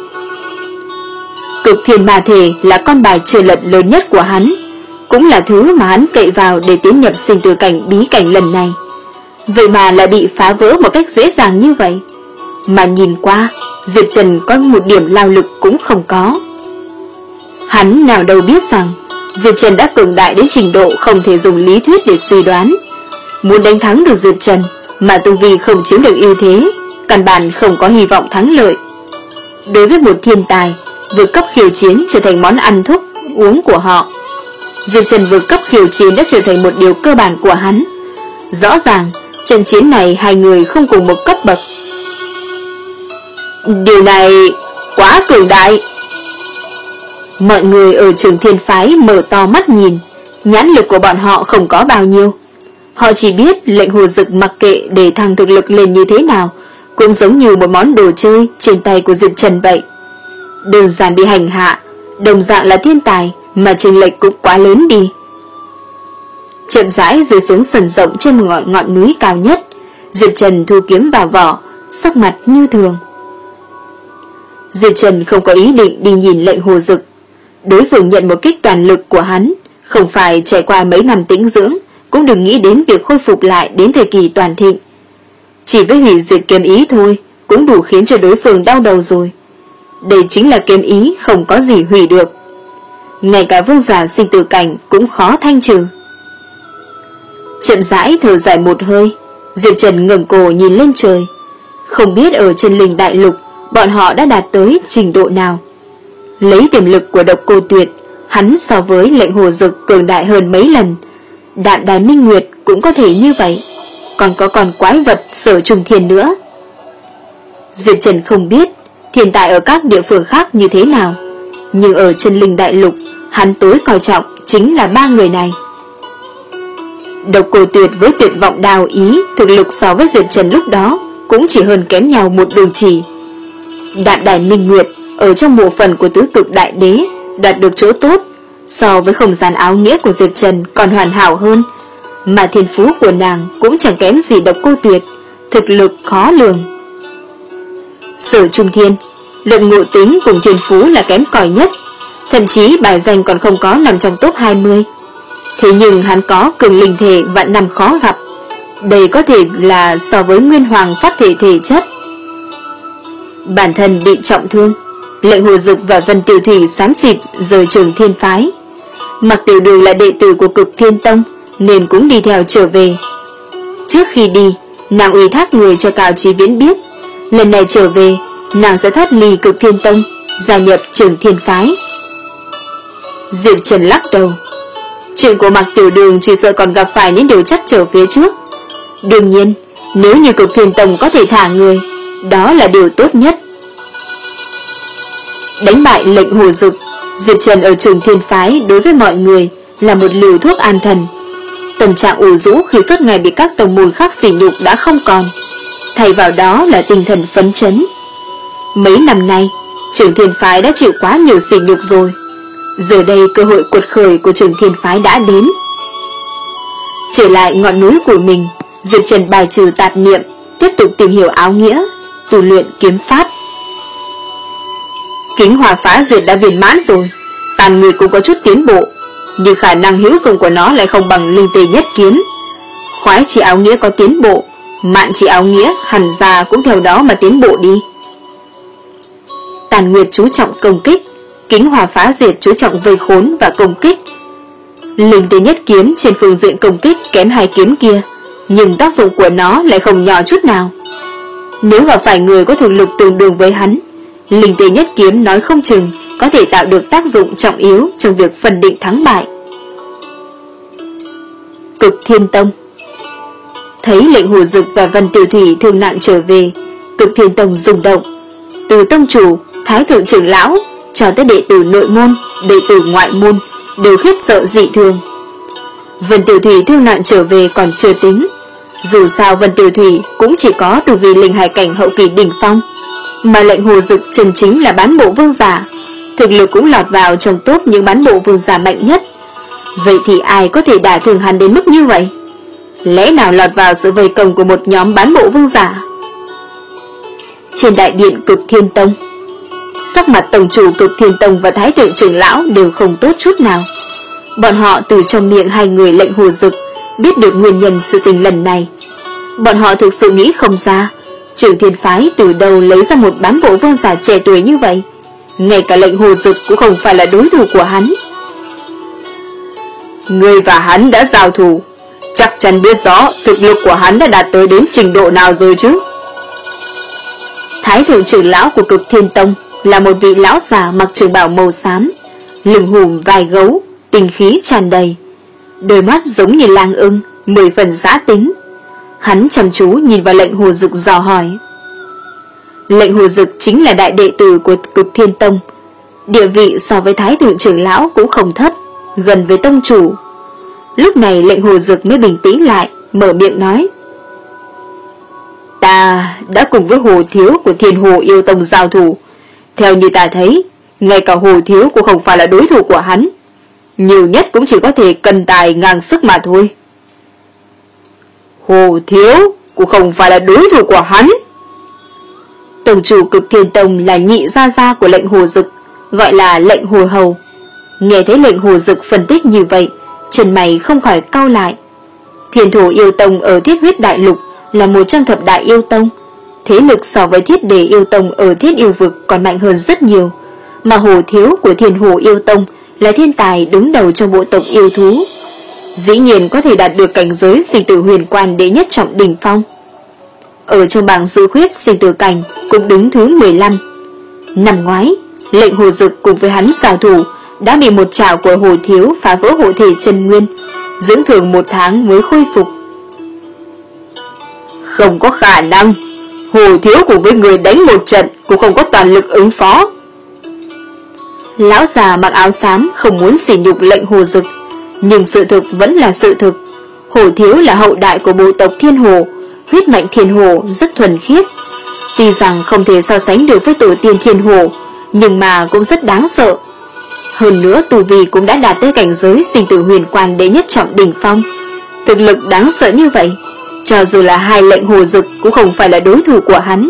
Cực thiên ma thể là con bài chơi lật lớn nhất của hắn, cũng là thứ mà hắn cậy vào để tiến nhập sinh tử cảnh bí cảnh lần này. Vậy mà lại bị phá vỡ một cách dễ dàng như vậy. Mà nhìn qua, Diệp Trần có một điểm lao lực cũng không có. Hắn nào đâu biết rằng Diệp Trần đã cường đại đến trình độ không thể dùng lý thuyết để suy đoán. Muốn đánh thắng được Diệp Trần mà tu vi không chiếm được ưu thế, căn bản không có hy vọng thắng lợi. Đối với một thiên tài, vượt cấp khiêu chiến trở thành món ăn thuốc uống của họ. Diệp Trần vượt cấp khiêu chiến đã trở thành một điều cơ bản của hắn. Rõ ràng, trận chiến này hai người không cùng một cấp bậc. Điều này quá cường đại. Mọi người ở Trường Thiên Phái mở to mắt nhìn, nhãn lực của bọn họ không có bao nhiêu. Họ chỉ biết lệnh Hồ Dực mặc kệ để thăng thực lực lên như thế nào, cũng giống như một món đồ chơi trên tay của Diệp Trần vậy. Đơn giản bị hành hạ, đồng dạng là thiên tài, mà chênh lệch cũng quá lớn đi. Chậm rãi rơi xuống sân rộng trên một ngọn, ngọn núi cao nhất, Diệp Trần thu kiếm vào vỏ, sắc mặt như thường. Diệp Trần không có ý định đi nhìn lệnh Hồ Dực. Đối phương nhận một kích toàn lực của hắn, không phải trải qua mấy năm tĩnh dưỡng, cũng đừng nghĩ đến việc khôi phục lại đến thời kỳ toàn thịnh. Chỉ với hủy diệt kiếm ý thôi, cũng đủ khiến cho đối phương đau đầu rồi. Đây chính là kiếm ý không có gì hủy được. Ngay cả vương giả sinh tử cảnh cũng khó thanh trừ. Chậm rãi thở dài một hơi, Diệp Trần ngẩng cổ nhìn lên trời. Không biết ở trên Linh Đại Lục bọn họ đã đạt tới trình độ nào. Lấy tiềm lực của Độc Cô Tuyệt, hắn so với lệnh Hồ Dực cường đại hơn mấy lần. Đạm Đài Minh Nguyệt cũng có thể như vậy, còn có con quái vật Sở Trùng Thiên nữa. Diệp Trần không biết thiên tài ở các địa phương khác như thế nào, nhưng ở Chân Linh Đại Lục, hắn tối coi trọng chính là ba người này. Độc Cô Tuyệt với Tuyệt Vọng Đào Ý thực lực so với Diệp Trần lúc đó cũng chỉ hơn kém nhau một đường chỉ. Đạm Đài Minh Nguyệt ở trong bộ phận của tứ cực đại đế đạt được chỗ tốt, so với không gian áo nghĩa của Diệp Trần còn hoàn hảo hơn, mà thiên phú của nàng cũng chẳng kém gì Độc Cô Tuyệt, thực lực khó lường. Sở Trung Thiên, luận ngộ tính cùng thiên phú là kém cỏi nhất, thậm chí bài danh còn không có nằm trong top hai mươi. Thế nhưng hắn có cường linh thể vạn năm khó gặp, đây có thể là so với Nguyên Hoàng phát thể thể chất. Bản thân bị trọng thương, Lệnh Hồ Dực và Vân Tiểu Thủy xám xịt rời Trường Thiên phái. Mặc Tiểu Đường là đệ tử của Cực Thiên Tông nên cũng đi theo trở về. Trước khi đi, nàng ủy thác người cho Cao Chí Viễn biết, lần này trở về nàng sẽ thoát ly Cực Thiên Tông, gia nhập Trường Thiên phái. Diệp Trần lắc đầu. Chuyện của Mặc Tiểu Đường chỉ sợ còn gặp phải những điều trắc trở phía trước. Đương nhiên, nếu như Cực Thiên Tông có thể thả người, đó là điều tốt nhất. Đánh bại Lệnh Hồ Dực, Diệp Trần ở Trường Thiên phái đối với mọi người là một liều thuốc an thần. Tâm trạng ủ rũ khi suốt ngày bị các tông môn khác sỉ nhục đã không còn, thay vào đó là tinh thần phấn chấn. Mấy năm nay, Trường Thiên phái đã chịu quá nhiều sỉ nhục rồi, giờ đây cơ hội cuột khởi của Trường Thiên phái đã đến. Trở lại ngọn núi của mình, Diệp Trần bài trừ tạp niệm, tiếp tục tìm hiểu áo nghĩa, tu luyện kiếm pháp. Kính Hỏa Phá Diệt đã viên mãn rồi, tàn người cũng có chút tiến bộ, nhưng khả năng hữu dụng của nó lại không bằng Linh Tê Nhất Kiếm. Khoái chỉ áo nghĩa có tiến bộ, mạn chỉ áo nghĩa hẳn ra cũng theo đó mà tiến bộ đi. Tàn Nguyệt chú trọng công kích, Kính Hỏa Phá Diệt chú trọng vây khốn và công kích. Linh Tê Nhất Kiếm trên phương diện công kích kém hai kiếm kia, nhưng tác dụng của nó lại không nhỏ chút nào. Nếu gặp phải người có thực lực tương đương với hắn, Linh Tê Nhất Kiếm nói không chừng có thể tạo được tác dụng trọng yếu trong việc phân định thắng bại. Cực Thiên Tông. Thấy Lệnh Hồ Dực và Vân Tiểu Thủy thương nặng trở về, Cực Thiên Tông rung động. Từ tông chủ, thái thượng trưởng lão cho tới đệ tử nội môn, đệ tử ngoại môn đều khiếp sợ dị thường. Vân Tiểu Thủy thương nặng trở về còn chưa tính, dù sao Vân Tiểu Thủy cũng chỉ có tu vi linh hải cảnh hậu kỳ đỉnh phong, mà Lệnh Hồ Dực chân chính là bán bộ vương giả, thực lực cũng lọt vào trong top những bán bộ vương giả mạnh nhất. Vậy thì ai có thể đả thương hắn đến mức như vậy? Lẽ nào lọt vào sự vây công của một nhóm bán bộ vương giả? Trên đại điện Cực Thiên Tông, sắc mặt tổng chủ Cực Thiên Tông và thái thượng trưởng lão đều không tốt chút nào. Bọn họ từ trong miệng hai người Lệnh Hồ Dực biết được nguyên nhân sự tình lần này. Bọn họ thực sự nghĩ không ra Trường Thiên phái từ đâu lấy ra một bán bộ vương giả trẻ tuổi như vậy. Ngay cả Lệnh Hồ Dực cũng không phải là đối thủ của hắn. Người và hắn đã giao thủ, chắc chắn biết rõ thực lực của hắn đã đạt tới đến trình độ nào rồi chứ. Thái thượng trưởng lão của Cực Thiên Tông là một vị lão già mặc trường bào màu xám, lưng hùm vai gấu, tinh khí tràn đầy, đôi mắt giống như lang ưng, mười phần dã tính. Hắn chăm chú nhìn vào Lệnh Hồ Dực dò hỏi. Lệnh Hồ Dực chính là đại đệ tử của Cực Thiên Tông, địa vị so với thái thượng trưởng lão cũng không thấp, gần với tông chủ. Lúc này Lệnh Hồ Dực mới bình tĩnh lại, mở miệng nói: Ta đã cùng với Hồ Thiếu của Thiên Hồ Yêu Tông giao thủ. Theo như ta thấy, ngay cả Hồ Thiếu cũng không phải là đối thủ của hắn, nhiều nhất cũng chỉ có thể cân tài ngang sức mà thôi. Hồ Thiếu cũng không phải là đối thủ của hắn. Tổng chủ Cực Thiên Tông là nhị gia gia của Lệnh Hồ Dực, gọi là Lệnh Hồ Hầu. Nghe thấy Lệnh Hồ Dực phân tích như vậy, chân mày không khỏi cau lại. Thiên Thủ Yêu Tông ở Thiết Huyết Đại Lục là một trong thập đại yêu tông, thế lực so với Thiết Đề Yêu Tông ở Thiết Yêu Vực còn mạnh hơn rất nhiều, mà Hồ Thiếu của Thiên Hồ Yêu Tông là thiên tài đứng đầu trong bộ tộc yêu thú, dĩ nhiên có thể đạt được cảnh giới sinh tử huyền quan đệ nhất trọng đỉnh phong. Ở trong bảng dự khuyết sinh tử cảnh cũng đứng thứ mười lăm. Năm ngoái, Lệnh Hồ Dực cùng với hắn giao thủ đã bị một chảo của Hồ Thiếu phá vỡ hộ thể chân nguyên, dưỡng thường một tháng mới khôi phục. Không có khả năng, Hồ Thiếu cùng với người đánh một trận cũng không có toàn lực ứng phó. Lão già mặc áo xám không muốn sỉ nhục lệnh Hồ Dực, nhưng sự thực vẫn là sự thực. Hồ Thiếu là hậu đại của bộ tộc Thiên Hồ, huyết mạch Thiên Hồ rất thuần khiết. Tuy rằng không thể so sánh được với tổ tiên Thiên Hồ, nhưng mà cũng rất đáng sợ. Hơn nữa tu vi cũng đã đạt tới cảnh giới sinh tử huyền quan đệ nhất trọng đỉnh phong. Thực lực đáng sợ như vậy, cho dù là hai lệnh Hồ Dực cũng không phải là đối thủ của hắn.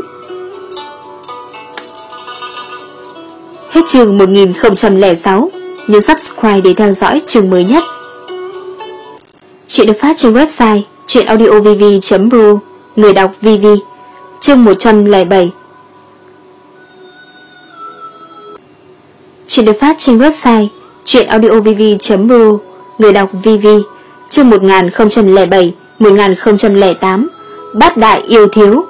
Hết chương một nghìn không trăm lẻ sáu, nhấn subscribe để theo dõi chương mới nhất. Chuyện được phát trên website chuyenaudiovv chấm ru, người đọc vê vê. Chương một trăm lẻ bảy. Chuyện được phát trên website chuyenaudiovv chấm ru, người đọc vê vê. Chương một nghìn không trăm lẻ bảy một nghìn không trăm lẻ tám. Bát đại yêu thiếu.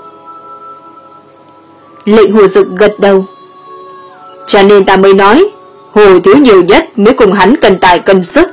Lệnh Hồ Dực gật đầu. Cho nên ta mới nói, Hồ Thiếu nhiều nhất mới cùng hắn cân tài cân sức.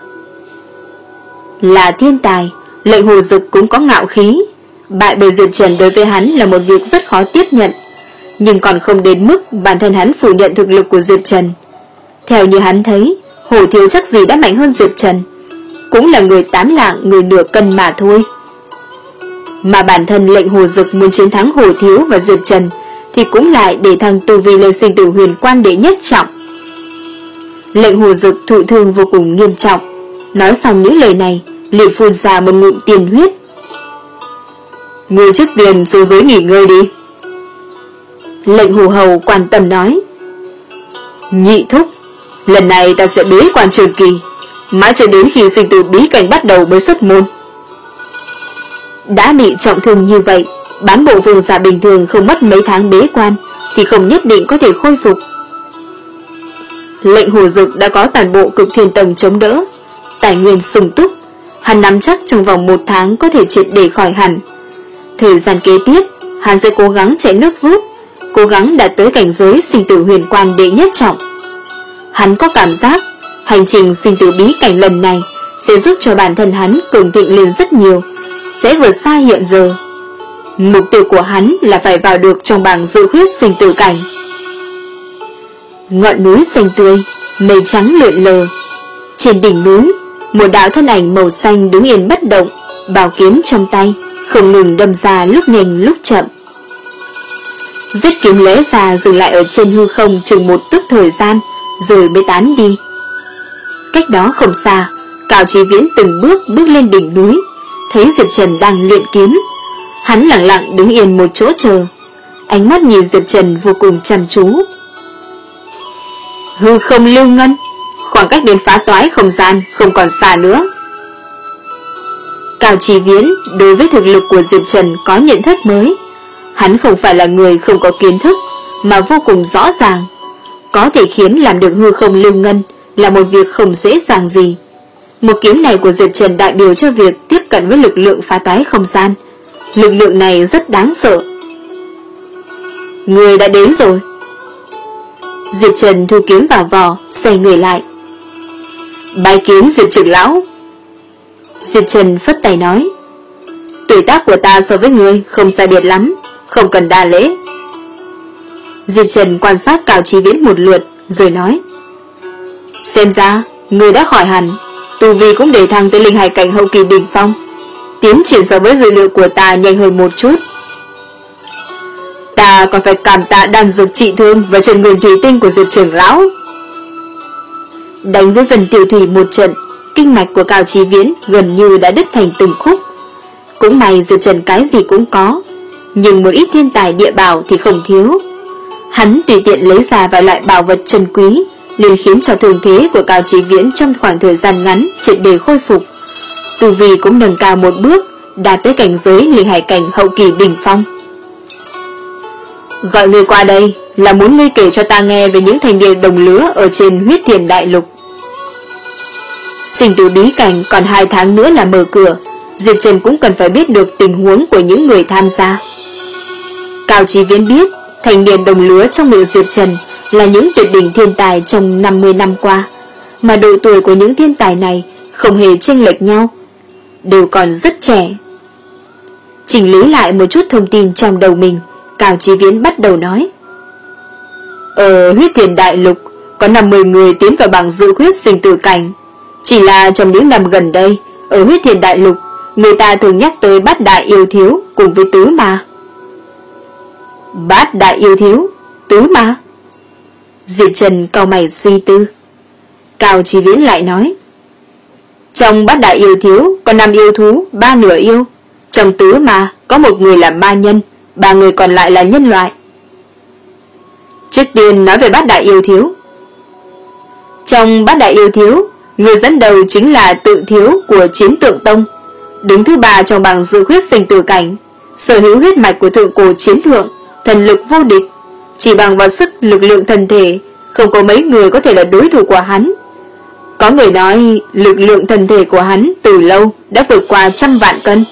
Là thiên tài, lệnh Hồ Dực cũng có ngạo khí. Bại bởi Diệp Trần đối với hắn là một việc rất khó tiếp nhận, nhưng còn không đến mức bản thân hắn phủ nhận thực lực của Diệp Trần. Theo như hắn thấy, Hồ Thiếu chắc gì đã mạnh hơn Diệp Trần, cũng là người tám lạng người nửa cân mà thôi. Mà bản thân lệnh Hồ Dực muốn chiến thắng Hồ Thiếu và Diệp Trần thì cũng lại để thằng tu vi lên sinh tử huyền quan đệ nhất trọng. Lệnh Hồ Dực thụ thương vô cùng nghiêm trọng. Nói xong những lời này, liền phun ra một ngụm tiền huyết. Ngươi trước tiên xuống dưới nghỉ ngơi đi. Lệnh Hồ Hầu quan tâm nói. Nhị thúc, lần này ta sẽ bế quan trường kỳ, mãi cho đến khi sinh tử bí cảnh bắt đầu mới xuất môn. Đã bị trọng thương như vậy, bán bộ vương giả bình thường không mất mấy tháng bế quan thì không nhất định có thể khôi phục. Lệnh Hồ Dực đã có toàn bộ cực thiên tầng chống đỡ, tài nguyên sung túc, hắn nắm chắc trong vòng một tháng có thể triệt để khỏi hẳn. Thời gian kế tiếp, hắn sẽ cố gắng chạy nước rút, cố gắng đạt tới cảnh giới sinh tử huyền quan đệ nhất trọng. Hắn có cảm giác hành trình sinh tử bí cảnh lần này sẽ giúp cho bản thân hắn cường thịnh lên rất nhiều, sẽ vượt xa hiện giờ. Mục tiêu của hắn là phải vào được trong bảng dự huyết sinh tử cảnh. Ngọn núi xanh tươi, mây trắng lượn lờ. Trên đỉnh núi, một đạo thân ảnh màu xanh đứng yên bất động, bảo kiếm trong tay không ngừng đâm ra lúc nhanh lúc chậm. Vết kiếm lóe ra dừng lại ở trên hư không chừng một tức thời gian, rồi mới tán đi. Cách đó không xa, Cao Chí Viễn từng bước bước lên đỉnh núi, thấy Diệp Trần đang luyện kiếm. Hắn lặng lặng đứng yên một chỗ chờ, ánh mắt nhìn Diệp Trần vô cùng chăm chú. Hư không lưu ngân, khoảng cách đến phá toái không gian không còn xa nữa. Cao Chí Viễn đối với thực lực của Diệp Trần có nhận thức mới. Hắn không phải là người không có kiến thức, mà vô cùng rõ ràng. Có thể khiến làm được hư không lưu ngân là một việc không dễ dàng gì. Một kiếm này của Diệp Trần đại biểu cho việc tiếp cận với lực lượng phá toái không gian. Lực lượng này rất đáng sợ. Người đã đến rồi. Diệp Trần thu kiếm vào vỏ, xoay người lại. Bái kiến Diệp trưởng lão. Diệp Trần phất tay nói. Tuổi tác của ta so với người không sai biệt lắm, không cần đa lễ. Diệp Trần quan sát Cao Chí Viễn một lượt, rồi nói. Xem ra, người đã khỏi hẳn, tu vi cũng để thăng tới linh hải cảnh hậu kỳ đỉnh phong, tiến triển so với dữ liệu của ta nhanh hơn một chút. Ta còn phải cảm tạ đan dược trị thương và trận nguyên thủy tinh của Diệp trưởng lão. Đánh với Vân Tiểu Thủy một trận, kinh mạch của Cao Chí Viễn gần như đã đứt thành từng khúc. Cũng may Diệp Trần cái gì cũng có, nhưng một ít thiên tài địa bảo thì không thiếu. Hắn tùy tiện lấy ra vài loại bảo vật chân quý, liền khiến cho thương thế của Cao Chí Viễn trong khoảng thời gian ngắn triệt để khôi phục. Tu vi cũng nâng cao một bước, đạt tới cảnh giới linh hải cảnh hậu kỳ đỉnh phong. Gọi ngươi qua đây là muốn ngươi kể cho ta nghe về những thành viên đồng lứa ở trên huyết thiền đại lục. Sinh tử bí cảnh còn hai tháng nữa là mở cửa, Diệp Trần cũng cần phải biết được tình huống của những người tham gia. Cao Chí Viễn biết thành niên đồng lứa trong miệng Diệp Trần là những tuyệt đỉnh thiên tài trong năm mươi năm qua, mà độ tuổi của những thiên tài này không hề chênh lệch nhau, đều còn rất trẻ. Chỉnh lý lại một chút thông tin trong đầu mình, Cao Chí Viễn bắt đầu nói. Ở Huyết Thiền Đại Lục có năm mươi người tiến vào bảng dự huyết sinh tử cảnh. Chỉ là trong những năm gần đây, ở Huyết Thiền Đại Lục, người ta thường nhắc tới Bát Đại Yêu Thiếu cùng với Tứ Ma. Bát Đại Yêu Thiếu, Tứ Ma? Diệp Trần cau mày suy tư. Cao Chí Viễn lại nói. Trong Bát Đại Yêu Thiếu có năm yêu thú, ba nửa yêu. Trong Tứ Ma có một người là ma nhân, ba người còn lại là nhân loại. Trước tiên nói về Bát Đại Yêu Thiếu. Trong Bát Đại Yêu Thiếu, người dẫn đầu chính là Tự Thiếu của Chiến Tượng Tông, đứng thứ ba trong bảng dự huyết sinh tử cảnh, sở hữu huyết mạch của thượng cổ chiến thượng, thần lực vô địch, chỉ bằng vào sức lực lượng thân thể, không có mấy người có thể là đối thủ của hắn. Có người nói lực lượng thân thể của hắn từ lâu đã vượt qua trăm vạn cân.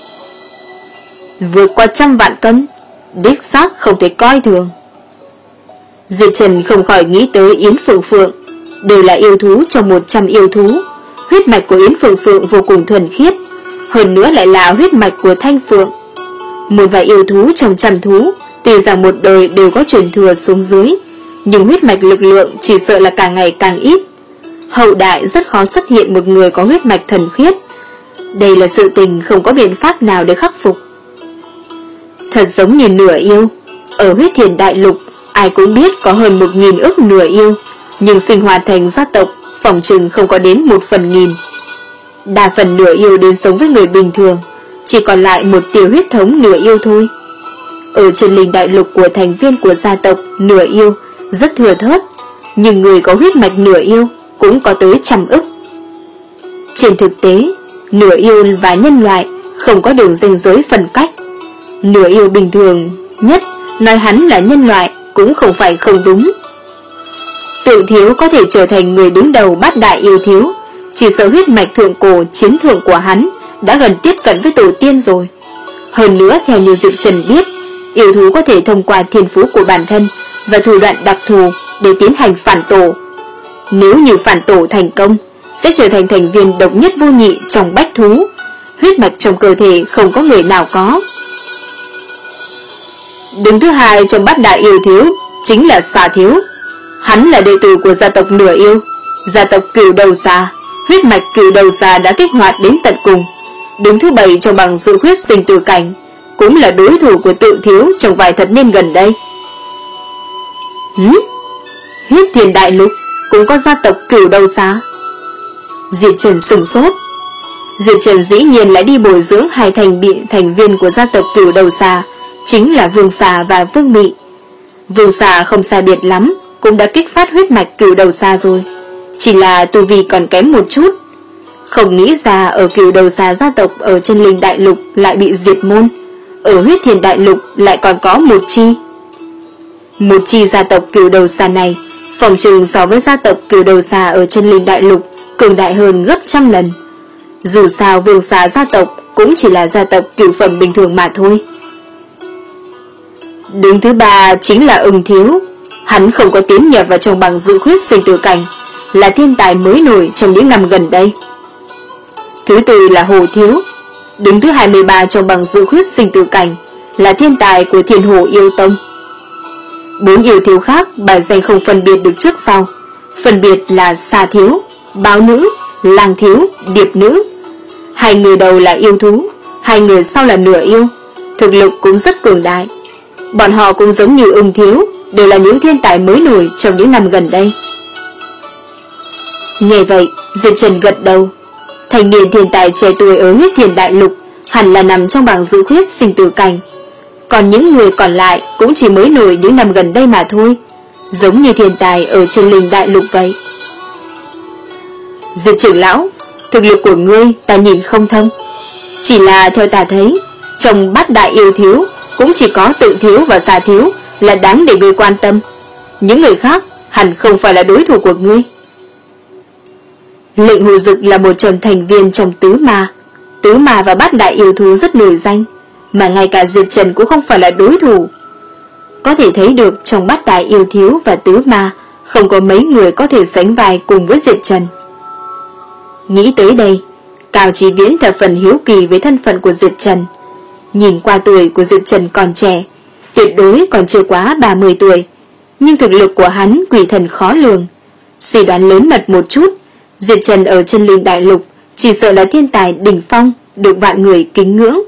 Vượt qua trăm vạn cân, đích xác không thể coi thường. Diệp Trần không khỏi nghĩ tới Yến Phượng Phượng, đều là yêu thú trong một trăm yêu thú. Huyết mạch của Yến Phượng Phượng vô cùng thuần khiết, hơn nữa lại là huyết mạch của Thanh Phượng. Một vài yêu thú trong trăm thú, tuy rằng một đời đều có truyền thừa xuống dưới, nhưng huyết mạch lực lượng chỉ sợ là càng ngày càng ít. Hậu đại rất khó xuất hiện một người có huyết mạch thần khiết. Đây là sự tình không có biện pháp nào để khắc phục. Thật giống như nửa yêu. Ở Huyết Thiền Đại Lục, ai cũng biết có hơn một nghìn ức nửa yêu, nhưng sinh hoạt thành gia tộc phòng trừng không có đến một phần nghìn. Đa phần nửa yêu đến sống với người bình thường, chỉ còn lại một tiểu huyết thống nửa yêu thôi. Ở trên linh đại lục của thành viên của gia tộc nửa yêu rất thừa thớt, nhưng người có huyết mạch nửa yêu cũng có tới trăm ức. Trên thực tế, nửa yêu và nhân loại không có đường ranh giới phân cách. Nửa yêu bình thường nhất nói hắn là nhân loại cũng không phải không đúng. Tự Thiếu có thể trở thành người đứng đầu Bát Đại Yêu Thiếu, chỉ sợ huyết mạch thượng cổ chiến thượng của hắn đã gần tiếp cận với tổ tiên rồi. Hơn nữa, theo như Diệp Trần biết, yêu thú có thể thông qua thiên phú của bản thân và thủ đoạn đặc thù để tiến hành phản tổ. Nếu như phản tổ thành công, sẽ trở thành thành viên độc nhất vô nhị trong bách thú, huyết mạch trong cơ thể không có người nào có. Đứng thứ hai trong Bát Đại Yêu Thiếu chính là Xà Thiếu. Hắn là đệ tử của gia tộc nửa yêu, gia tộc Cửu Đầu Xà. Huyết mạch Cửu Đầu Xà đã kích hoạt đến tận cùng, đứng thứ bảy trong bảng dự huyết sinh tử cảnh, cũng là đối thủ của Tự Thiếu trong vài thập niên gần đây. Hứ? Huyết Thiền Đại Lục cũng có gia tộc Cửu Đầu Xà? Diệp Trần sửng sốt. Diệp Trần dĩ nhiên lại đi bồi dưỡng hai thành bị thành viên của gia tộc Cửu Đầu Xà, chính là Vương Xà và Vương Mị. Vương Xà không xa biệt lắm, cũng đã kích phát huyết mạch Cửu Đầu Xà rồi, chỉ là tu vi còn kém một chút. Không nghĩ ra ở Cửu Đầu Xà gia tộc ở chân linh đại lục lại bị diệt môn, ở Huyết Thiền Đại Lục lại còn có một chi. Một chi gia tộc Cửu Đầu Xà này phòng trừng so với gia tộc Cửu Đầu Xà ở chân linh đại lục cường đại hơn gấp trăm lần. Dù sao Vương Xà gia tộc cũng chỉ là gia tộc cửu phẩm bình thường mà thôi. Đứng thứ ba chính là Ưng Thiếu. Hắn không có tiến nhập vào trong bảng dự huyết sinh tử cảnh, là thiên tài mới nổi trong những năm gần đây. Thứ tư là Hồ Thiếu, đứng thứ hai mươi ba trong bảng dự huyết sinh tử cảnh, là thiên tài của Thiên Hồ Yêu Tông. Bốn yêu thiếu khác bài danh không phân biệt được trước sau, phân biệt là Xà Thiếu, Báo Nữ, Lang Thiếu, Điệp Nữ. Hai người đầu là yêu thú, hai người sau là nửa yêu, thực lực cũng rất cường đại. Bọn họ cũng giống như Ưng Thiếu, đều là những thiên tài mới nổi trong những năm gần đây. Nghe vậy, Diệp Trần gật đầu. Thành niên thiên tài trẻ tuổi ở Huyết Thiền Đại Lục hẳn là nằm trong bảng dự huyết sinh tử cảnh, còn những người còn lại cũng chỉ mới nổi những năm gần đây mà thôi, giống như thiên tài ở trên linh đại lục vậy. Diệp trưởng lão, thực lực của ngươi ta nhìn không thông, chỉ là theo ta thấy, trong Bát Đại Yêu Thiếu cũng chỉ có Tự Thiếu và Xà Thiếu là đáng để ngươi quan tâm, những người khác hẳn không phải là đối thủ của ngươi. Lệnh Hồ Dực là một trong thành viên trong Tứ Ma. Tứ Ma và Bát Đại Yêu Thú rất nổi danh, mà ngay cả Diệp Trần cũng không phải là đối thủ. Có thể thấy được trong Bát Đại Yêu Thiếu và Tứ Ma không có mấy người có thể sánh vai cùng với Diệp Trần. Nghĩ tới đây, Cao Chí Viễn thập phần hiếu kỳ với thân phận của Diệp Trần. Nhìn qua tuổi của Diệp Trần còn trẻ, tuyệt đối còn chưa quá ba mươi tuổi, nhưng thực lực của hắn quỷ thần khó lường. Suy đoán lớn mật một chút, Diệp Trần ở Chân Linh Đại Lục chỉ sợ là thiên tài đỉnh phong, được vạn người kính ngưỡng.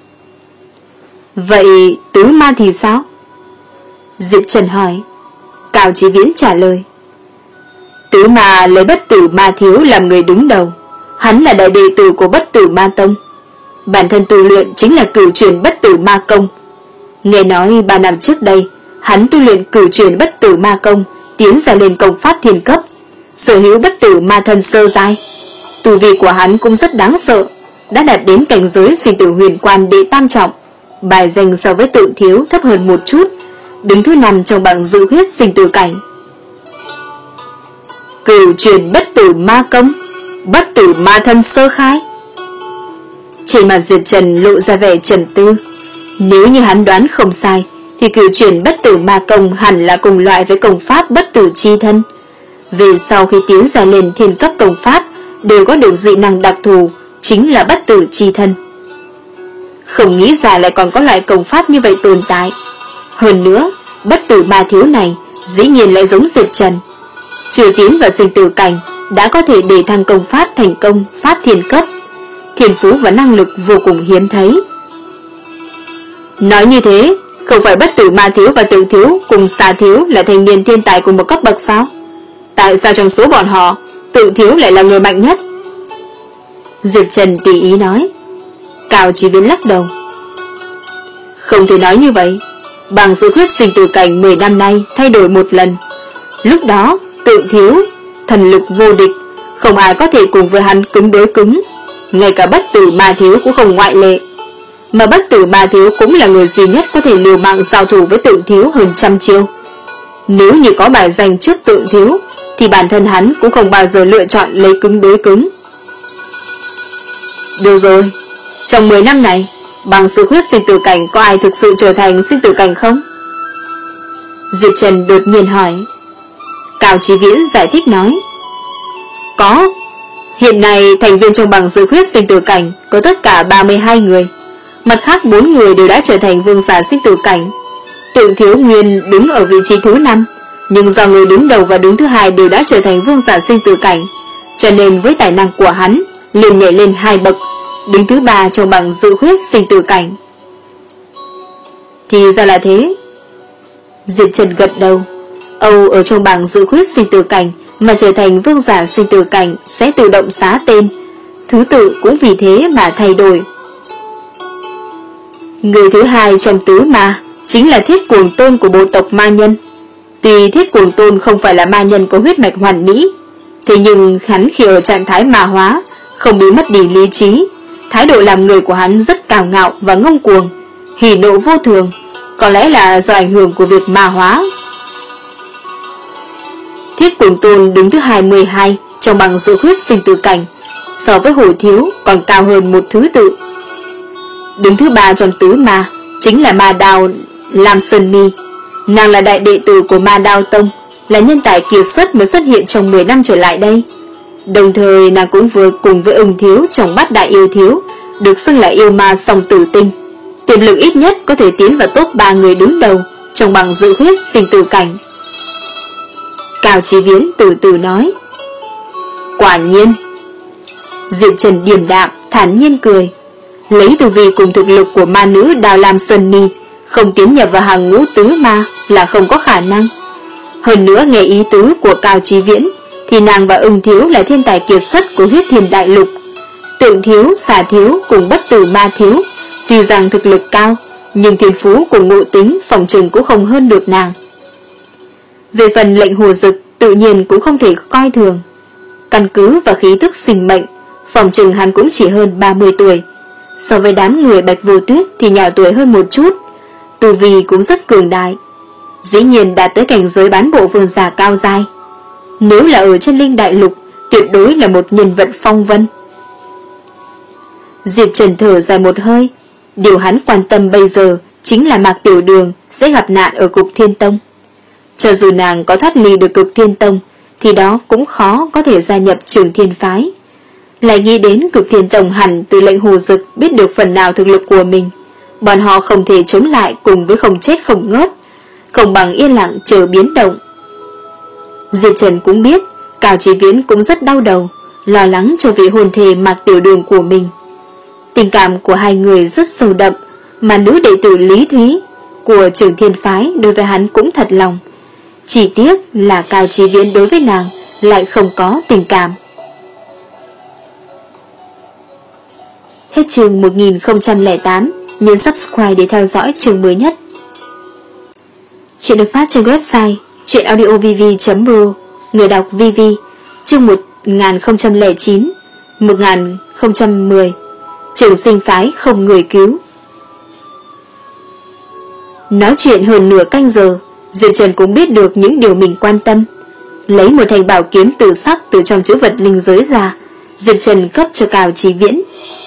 Vậy tứ ma thì sao? Diệp Trần hỏi. Cao Chí Viễn trả lời. Tứ ma lấy Bất Tử Ma Thiếu làm người đứng đầu. Hắn là đại đệ tử của Bất Tử Ma Tông. Bản thân tu luyện chính là cửu truyền Bất Tử Ma Công. Nghe nói ba năm trước đây, hắn tu luyện cửu truyền Bất Tử Ma Công, tiến ra lên công pháp thiên cấp, sở hữu Bất Tử Ma Thân sơ giai. Tu vi của hắn cũng rất đáng sợ, đã đạt đến cảnh giới sinh tử huyền quan đệ tam trọng, bài danh so với Tự Thiếu thấp hơn một chút, đứng thứ năm trong bảng dự huyết sinh tử cảnh. Cửu truyền Bất Tử Ma Công, Bất Tử Ma Thân sơ khai. Trên mặt Diệp Trần lộ ra vẻ trầm tư. Nếu như hắn đoán không sai, thì cửu truyền Bất Tử Ma Công hẳn là cùng loại với công pháp Bất Tử Chi Thân. Về sau khi tiến ra lên thiên cấp công pháp, đều có được dị năng đặc thù, chính là Bất Tử Chi Thân. Không nghĩ ra lại còn có loại công pháp như vậy tồn tại. Hơn nữa, Bất Tử Ma Thiếu này dĩ nhiên lại giống Diệp Trần. Chưa tiến vào sinh tử cảnh, đã có thể để thăng công pháp thành công pháp thiên cấp. Thiên phú và năng lực vô cùng hiếm thấy. Nói như thế, không phải Bất Tử Ma Thiếu và Tự Thiếu cùng Xà Thiếu là thành niên thiên tài cùng một cấp bậc sao? Tại sao trong số bọn họ, Tự Thiếu lại là người mạnh nhất? Diệp Trần tùy ý nói. Cao Chí Viễn lắc đầu. Không thể nói như vậy. Bằng sự khuyết sinh tử cảnh mười năm nay thay đổi một lần. Lúc đó, Tự Thiếu thần lực vô địch, không ai có thể cùng với hắn cứng đối cứng. Ngay cả Bất Tử Ma Thiếu cũng không ngoại lệ. Mà Bất Tử Ma Thiếu cũng là người duy nhất có thể liều mạng giao thủ với Tự Thiếu hơn trăm chiêu. Nếu như có bài danh trước Tự Thiếu, thì bản thân hắn cũng không bao giờ lựa chọn lấy cứng đối cứng. Được rồi, trong mười năm này, bằng sự khuyết sinh tử cảnh có ai thực sự trở thành sinh tử cảnh không? Diệp Trần đột nhiên hỏi. Cao Chí Viễn giải thích nói. Có. Hiện nay thành viên trong bằng sự khuyết sinh tử cảnh có tất cả ba mươi hai người. Mặt khác bốn người đều đã trở thành vương giả sinh tử cảnh. Tự Thiếu Nguyên đứng ở vị trí thứ năm, nhưng do người đứng đầu và đứng thứ hai đều đã trở thành vương giả sinh tử cảnh, cho nên với tài năng của hắn liền nhảy lên hai bậc, đứng thứ ba trong bảng dự khuyết sinh tử cảnh. Thì ra là thế. Diệp Trần gật đầu. Âu ở trong bảng dự khuyết sinh tử cảnh mà trở thành vương giả sinh tử cảnh sẽ tự động xá tên, thứ tự cũng vì thế mà thay đổi. Người thứ hai trong tứ ma chính là Thiết Cuồng Tôn của bộ tộc ma nhân. Tuy Thiết Cuồng Tôn không phải là ma nhân có huyết mạch hoàn mỹ, thế nhưng hắn khi ở trạng thái ma hóa, không bị mất đi lý trí. Thái độ làm người của hắn rất cao ngạo và ngông cuồng, hỉ nộ vô thường, có lẽ là do ảnh hưởng của việc ma hóa. Thiết Cuồng Tôn đứng thứ hai mươi hai trong bảng dự khuyết sinh tử cảnh, so với Hổ Thiếu còn cao hơn một thứ tự. Đứng thứ ba trong tứ ma chính là Ma Đao Lam Sơn Mi. Nàng là đại đệ tử của Ma Đao Tông, là nhân tài kiệt xuất mới xuất hiện trong mười năm trở lại đây. Đồng thời nàng cũng vừa cùng với Ưng Thiếu trong Bát Đại Yêu Thiếu, được xưng là yêu ma song tử tinh, tiềm lực ít nhất có thể tiến vào top ba người đứng đầu trong bảng dự huyết sinh tử cảnh. Cao Chí Viễn từ từ nói. Quả nhiên. Diệp Trần điềm đạm thản nhiên cười. Lấy tu vi cùng thực lực của ma nữ Đào Lam Sơn Mi, không tiến nhập vào hàng ngũ tứ ma là không có khả năng. Hơn nữa nghe ý tứ của Cao Chí Viễn, thì nàng và Ưng Thiếu là thiên tài kiệt xuất của huyết thiên đại lục. Tượng Thiếu, Xà Thiếu cùng Bất Tử Ma Thiếu tuy rằng thực lực cao, nhưng thiên phú cùng ngộ tính phòng trừng cũng không hơn được nàng. Về phần Lệnh Hồ Dực tự nhiên cũng không thể coi thường. Căn cứ và khí tức sinh mệnh, phòng trừng hắn cũng chỉ hơn ba mươi tuổi. So với đám người Bạch Vô Tuyết thì nhỏ tuổi hơn một chút, tu vi cũng rất cường đại, dĩ nhiên đạt tới cảnh giới bán bộ vương giả cao giai. Nếu là ở Chân Linh Đại Lục, tuyệt đối là một nhân vật phong vân. Diệp Trần thở dài một hơi. Điều hắn quan tâm bây giờ chính là Mạc Tiểu Đường sẽ gặp nạn ở Cục Thiên Tông. Cho dù nàng có thoát ly được Cực Thiên Tông thì đó cũng khó có thể gia nhập Trường Thiên Phái. Lại nghĩ đến Cực Thiên Tông hẳn từ lệnh Hồ Dực biết được phần nào thực lực của mình, bọn họ không thể chống lại cùng với không chết không ngớt, không bằng yên lặng chờ biến động. Diệp Trần cũng biết Cao Chí Viễn cũng rất đau đầu, lo lắng cho vị hôn thê Mạc Tiểu Đường của mình. Tình cảm của hai người rất sâu đậm, mà nữ đệ tử Lý Thúy của Trường Thiên Phái đối với hắn cũng thật lòng. Chỉ tiếc là Cao Chí Viễn đối với nàng lại không có tình cảm. Hết chương một nghìn không trăm lẻ tám, nhấn subscribe để theo dõi chương mới nhất. Chuyện được phát trên website chuyenaudiovv chấm pro, người đọc vê vê, chương một nghìn không trăm lẻ chín, một nghìn không trăm mười, Trường Sinh Phái không người cứu. Nói chuyện hơn nửa canh giờ, Diệp Trần cũng biết được những điều mình quan tâm. Lấy một thanh bảo kiếm tử sắc từ trong chữ vật linh giới ra, Diệp Trần cấp cho Cao Chí Viễn.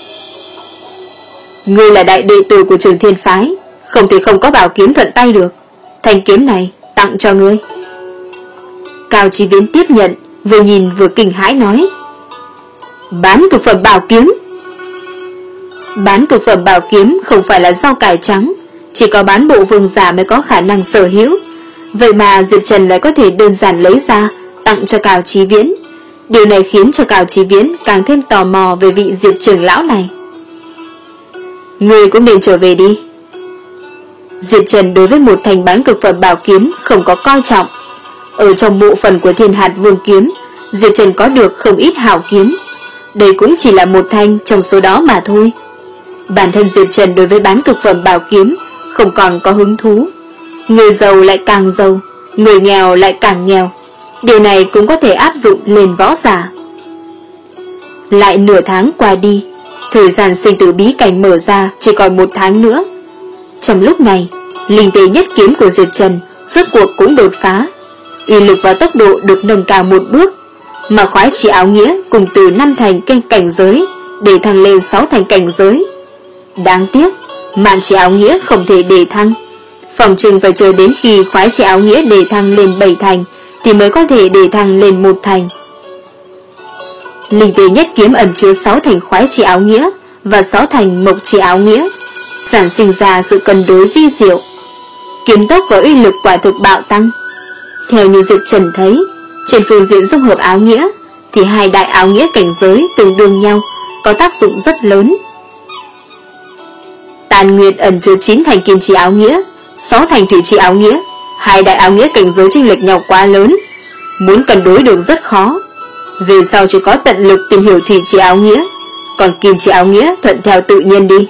Ngươi là đại đệ tử của Trường Thiên Phái, không thể không có bảo kiếm thuận tay được. Thanh kiếm này tặng cho ngươi. Cao Chí Viễn tiếp nhận, vừa nhìn vừa kinh hãi nói: Bán cực phẩm bảo kiếm? Bán cực phẩm bảo kiếm không phải là rau cải trắng, chỉ có bán bộ vương giả mới có khả năng sở hữu. Vậy mà Diệp Trần lại có thể đơn giản lấy ra tặng cho Cao Chí Viễn. Điều này khiến cho Cao Chí Viễn càng thêm tò mò về vị Diệp trưởng lão này. Ngươi cũng nên trở về đi. Diệp Trần đối với một thanh bán cực phẩm bảo kiếm không có coi trọng. Ở trong bộ phận của Thiên Hạt Vương kiếm, Diệp Trần có được không ít hảo kiếm. Đây cũng chỉ là một thanh trong số đó mà thôi. Bản thân Diệp Trần đối với bán cực phẩm bảo kiếm không còn có hứng thú. Người giàu lại càng giàu, người nghèo lại càng nghèo. Điều này cũng có thể áp dụng lên võ giả. Lại nửa tháng qua đi, thời gian sinh tử bí cảnh mở ra chỉ còn một tháng nữa. Trong lúc này, linh tế nhất kiếm của Diệp Trần rốt cuộc cũng đột phá, uy lực và tốc độ được nâng cao một bước, mà khoái chỉ áo nghĩa cùng từ năm thành kênh cảnh giới để thăng lên sáu thành cảnh giới. Đáng tiếc, mạn chỉ áo nghĩa không thể đề thăng. Phòng trừng phải chờ đến khi khoái chỉ áo nghĩa đề thăng lên bảy thành thì mới có thể đề thăng lên một thành. Linh tế nhất kiếm ẩn chứa sáu thành khoái chỉ áo nghĩa và sáu thành mộc chỉ áo nghĩa, sản sinh ra sự cân đối vi diệu. Kiếm tốc và uy lực quả thực bạo tăng. Theo như Diệp Trần thấy, trên phương diện dung hợp áo nghĩa thì hai đại áo nghĩa cảnh giới tương đương nhau, có tác dụng rất lớn. Tàn Nguyệt ẩn chứa chín thành kim chỉ áo nghĩa, sáu thành thủy chỉ áo nghĩa, hai đại áo nghĩa cảnh giới chênh lệch nhau quá lớn, muốn cân đối được rất khó. Về sau chỉ có tận lực tìm hiểu thủy chỉ áo nghĩa, còn kim chỉ áo nghĩa thuận theo tự nhiên đi.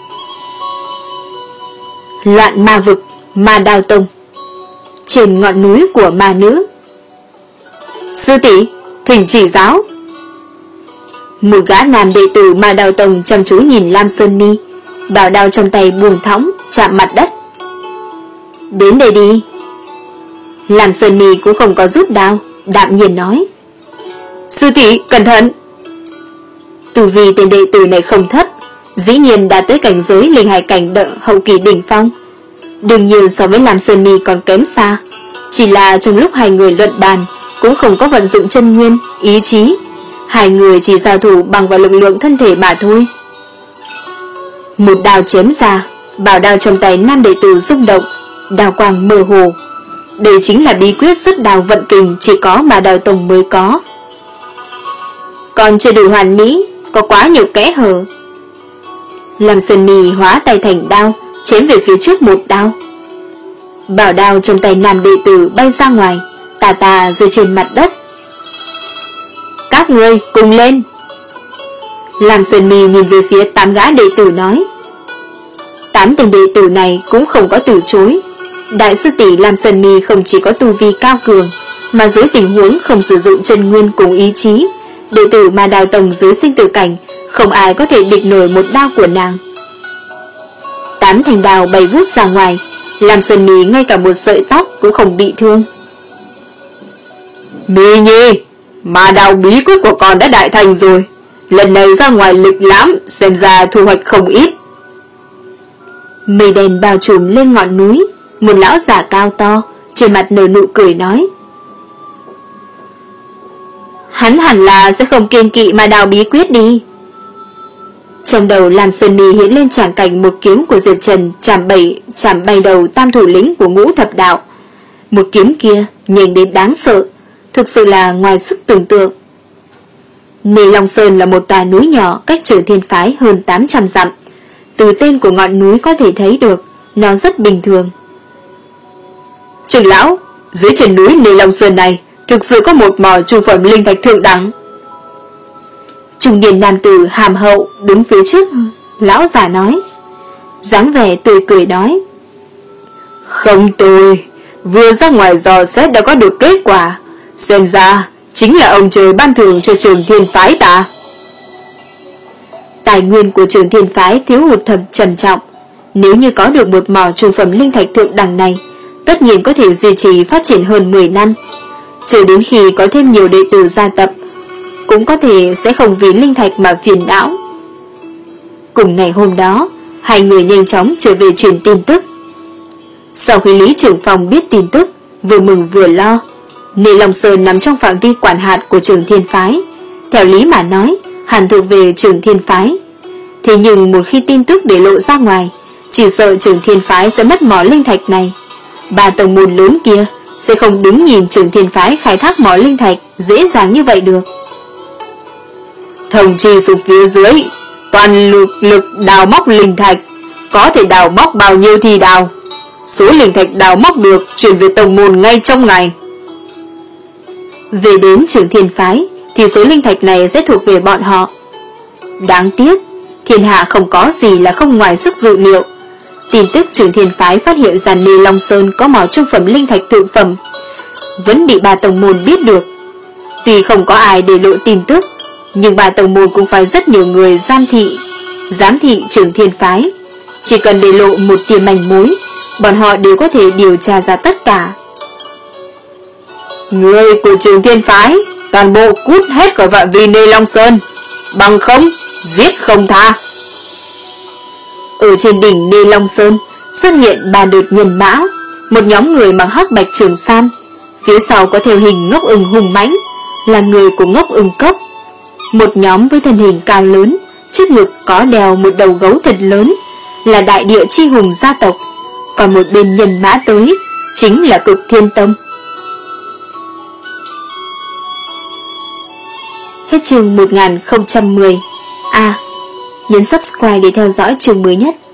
Loạn ma vực, Ma Đao Tông. Trên ngọn núi của ma nữ. Sư tỷ, thỉnh chỉ giáo. Một gã nam đệ tử Ma Đao Tông chăm chú nhìn Lam Sơn Mi, bảo đao trong tay buông thõng chạm mặt đất. Đến đây đi. Lam Sơn Mi cũng không có rút đao, đạm nhiên nói: Sư tỷ, cẩn thận. Tu vi tên đệ tử này không thấp, dĩ nhiên đã tới cảnh giới linh hải cảnh đợ hậu kỳ đỉnh phong. Đương nhiên so với Lam Sơn Mi còn kém xa, chỉ là trong lúc hai người luận bàn cũng không có vận dụng chân nguyên, ý chí. Hai người chỉ giao thủ bằng vào lực lượng thân thể mà thôi. Một đao chém ra, bảo đao trong tay nam đệ tử rung động, đao quang mơ hồ. Đây chính là bí quyết xuất đao vận kình chỉ có Ma Đao Tông mới có. Còn chưa đủ hoàn mỹ, có quá nhiều kẽ hở. Lam Sơn Mi hóa tay thành đao, chém về phía trước một đao. Bảo đao trong tay nam đệ tử bay ra ngoài, tà tà rơi trên mặt đất. Các ngươi cùng lên. Lam Sơn Mi nhìn về phía tám gã đệ tử nói. Tám tên đệ tử này cũng không có từ chối. Đại sư tỷ Lam Sơn Mi không chỉ có tu vi cao cường, mà dưới tình huống không sử dụng chân nguyên cùng ý chí, đệ tử Ma Đao Tông dưới sinh tử cảnh không ai có thể địch nổi một đao của nàng. Tám thanh đao bay vút ra ngoài, Lam Sơn Mi ngay cả một sợi tóc cũng không bị thương. Mi Nhi, Ma đao bí quyết của con đã đại thành rồi, lần này ra ngoài lịch lãm, xem ra thu hoạch không ít. Mây đen bao trùm lên ngọn núi, một lão giả cao to trên mặt nở nụ cười nói: Hắn hẳn là sẽ không kiêng kỵ mà đào bí quyết đi. Trong đầu Lam Sơn Mi hiện lên tràng cảnh một kiếm của Diệp Trần chạm bảy chạm bay đầu tam thủ lĩnh của Ngũ Thập Đạo. Một kiếm kia nhanh đến đáng sợ, thực sự là ngoài sức tưởng tượng. Nê Long Sơn là một tòa núi nhỏ cách Trường Thiên Phái hơn tám trăm dặm. Từ tên của ngọn núi có thể thấy được nó rất bình thường. Trưởng lão, dưới chân núi Nê Long Sơn này thực sự có một mỏ trung phẩm linh thạch thượng đẳng. Trung niên nam tử hàm hậu đứng phía trước lão già nói, dáng vẻ tươi cười nói: Không tồi, vừa ra ngoài dò xét đã có được kết quả, xem ra chính là ông trời ban thưởng cho Trường Thiên Phái ta. Tài nguyên của Trường Thiên Phái thiếu hụt thầm trầm trọng, nếu như có được một mỏ trung phẩm linh thạch thượng đẳng này, tất nhiên có thể duy trì phát triển hơn mười năm, chờ đến khi có thêm nhiều đệ tử gia tập, cũng có thể sẽ không vì linh thạch mà phiền não. Cùng ngày hôm đó, hai người nhanh chóng trở về truyền tin tức. Sau khi Lý trưởng phòng biết tin tức, vừa mừng vừa lo. Nê Long Sơn nằm trong phạm vi quản hạt của Trường Thiên Phái, theo lý mà nói hẳn thuộc về Trường Thiên Phái. Thế nhưng một khi tin tức để lộ ra ngoài, chỉ sợ Trường Thiên Phái sẽ mất mỏ linh thạch này. Ba tông môn lớn kia sẽ không đứng nhìn Trường Thiên Phái khai thác mỏ linh thạch dễ dàng như vậy được. Thông chi xuống phía dưới, toàn lực lực đào móc linh thạch, có thể đào móc bao nhiêu thì đào. Số linh thạch đào móc được chuyển về tông môn ngay trong ngày. Về đến Trường Thiên Phái thì số linh thạch này sẽ thuộc về bọn họ. Đáng tiếc, thiên hạ không có gì là không ngoài sức dự liệu. Tin tức Trường Thiên Phái phát hiện ra Nê Long Sơn có mỏ trung phẩm linh thạch thượng phẩm vẫn bị ba tông môn biết được. Tuy không có ai để lộ tin tức, nhưng ba tông môn cũng phải rất nhiều người giám thị giám thị Trường Thiên Phái. Chỉ cần để lộ một tia manh mối, bọn họ đều có thể điều tra ra tất cả. Người của Trường Thiên Phái toàn bộ cút hết khỏi phạm vi Nê Long Sơn, bằng không giết không tha. Ở trên đỉnh Nê Long Sơn xuất hiện ba đợt nhân mã, một nhóm người mặc hắc bạch trường sam, phía sau có theo hình ngốc ưng hùng mãnh, là người của ngốc ưng cốc. Một nhóm với thân hình cao lớn, trước ngực có đeo một đầu gấu thật lớn, là đại địa chi hùng gia tộc. Còn một bên nhân mã tới chính là Cực Thiên Tông. Hết chương một nghìn không trăm mười. A. Nhấn subscribe để theo dõi chương mới nhất.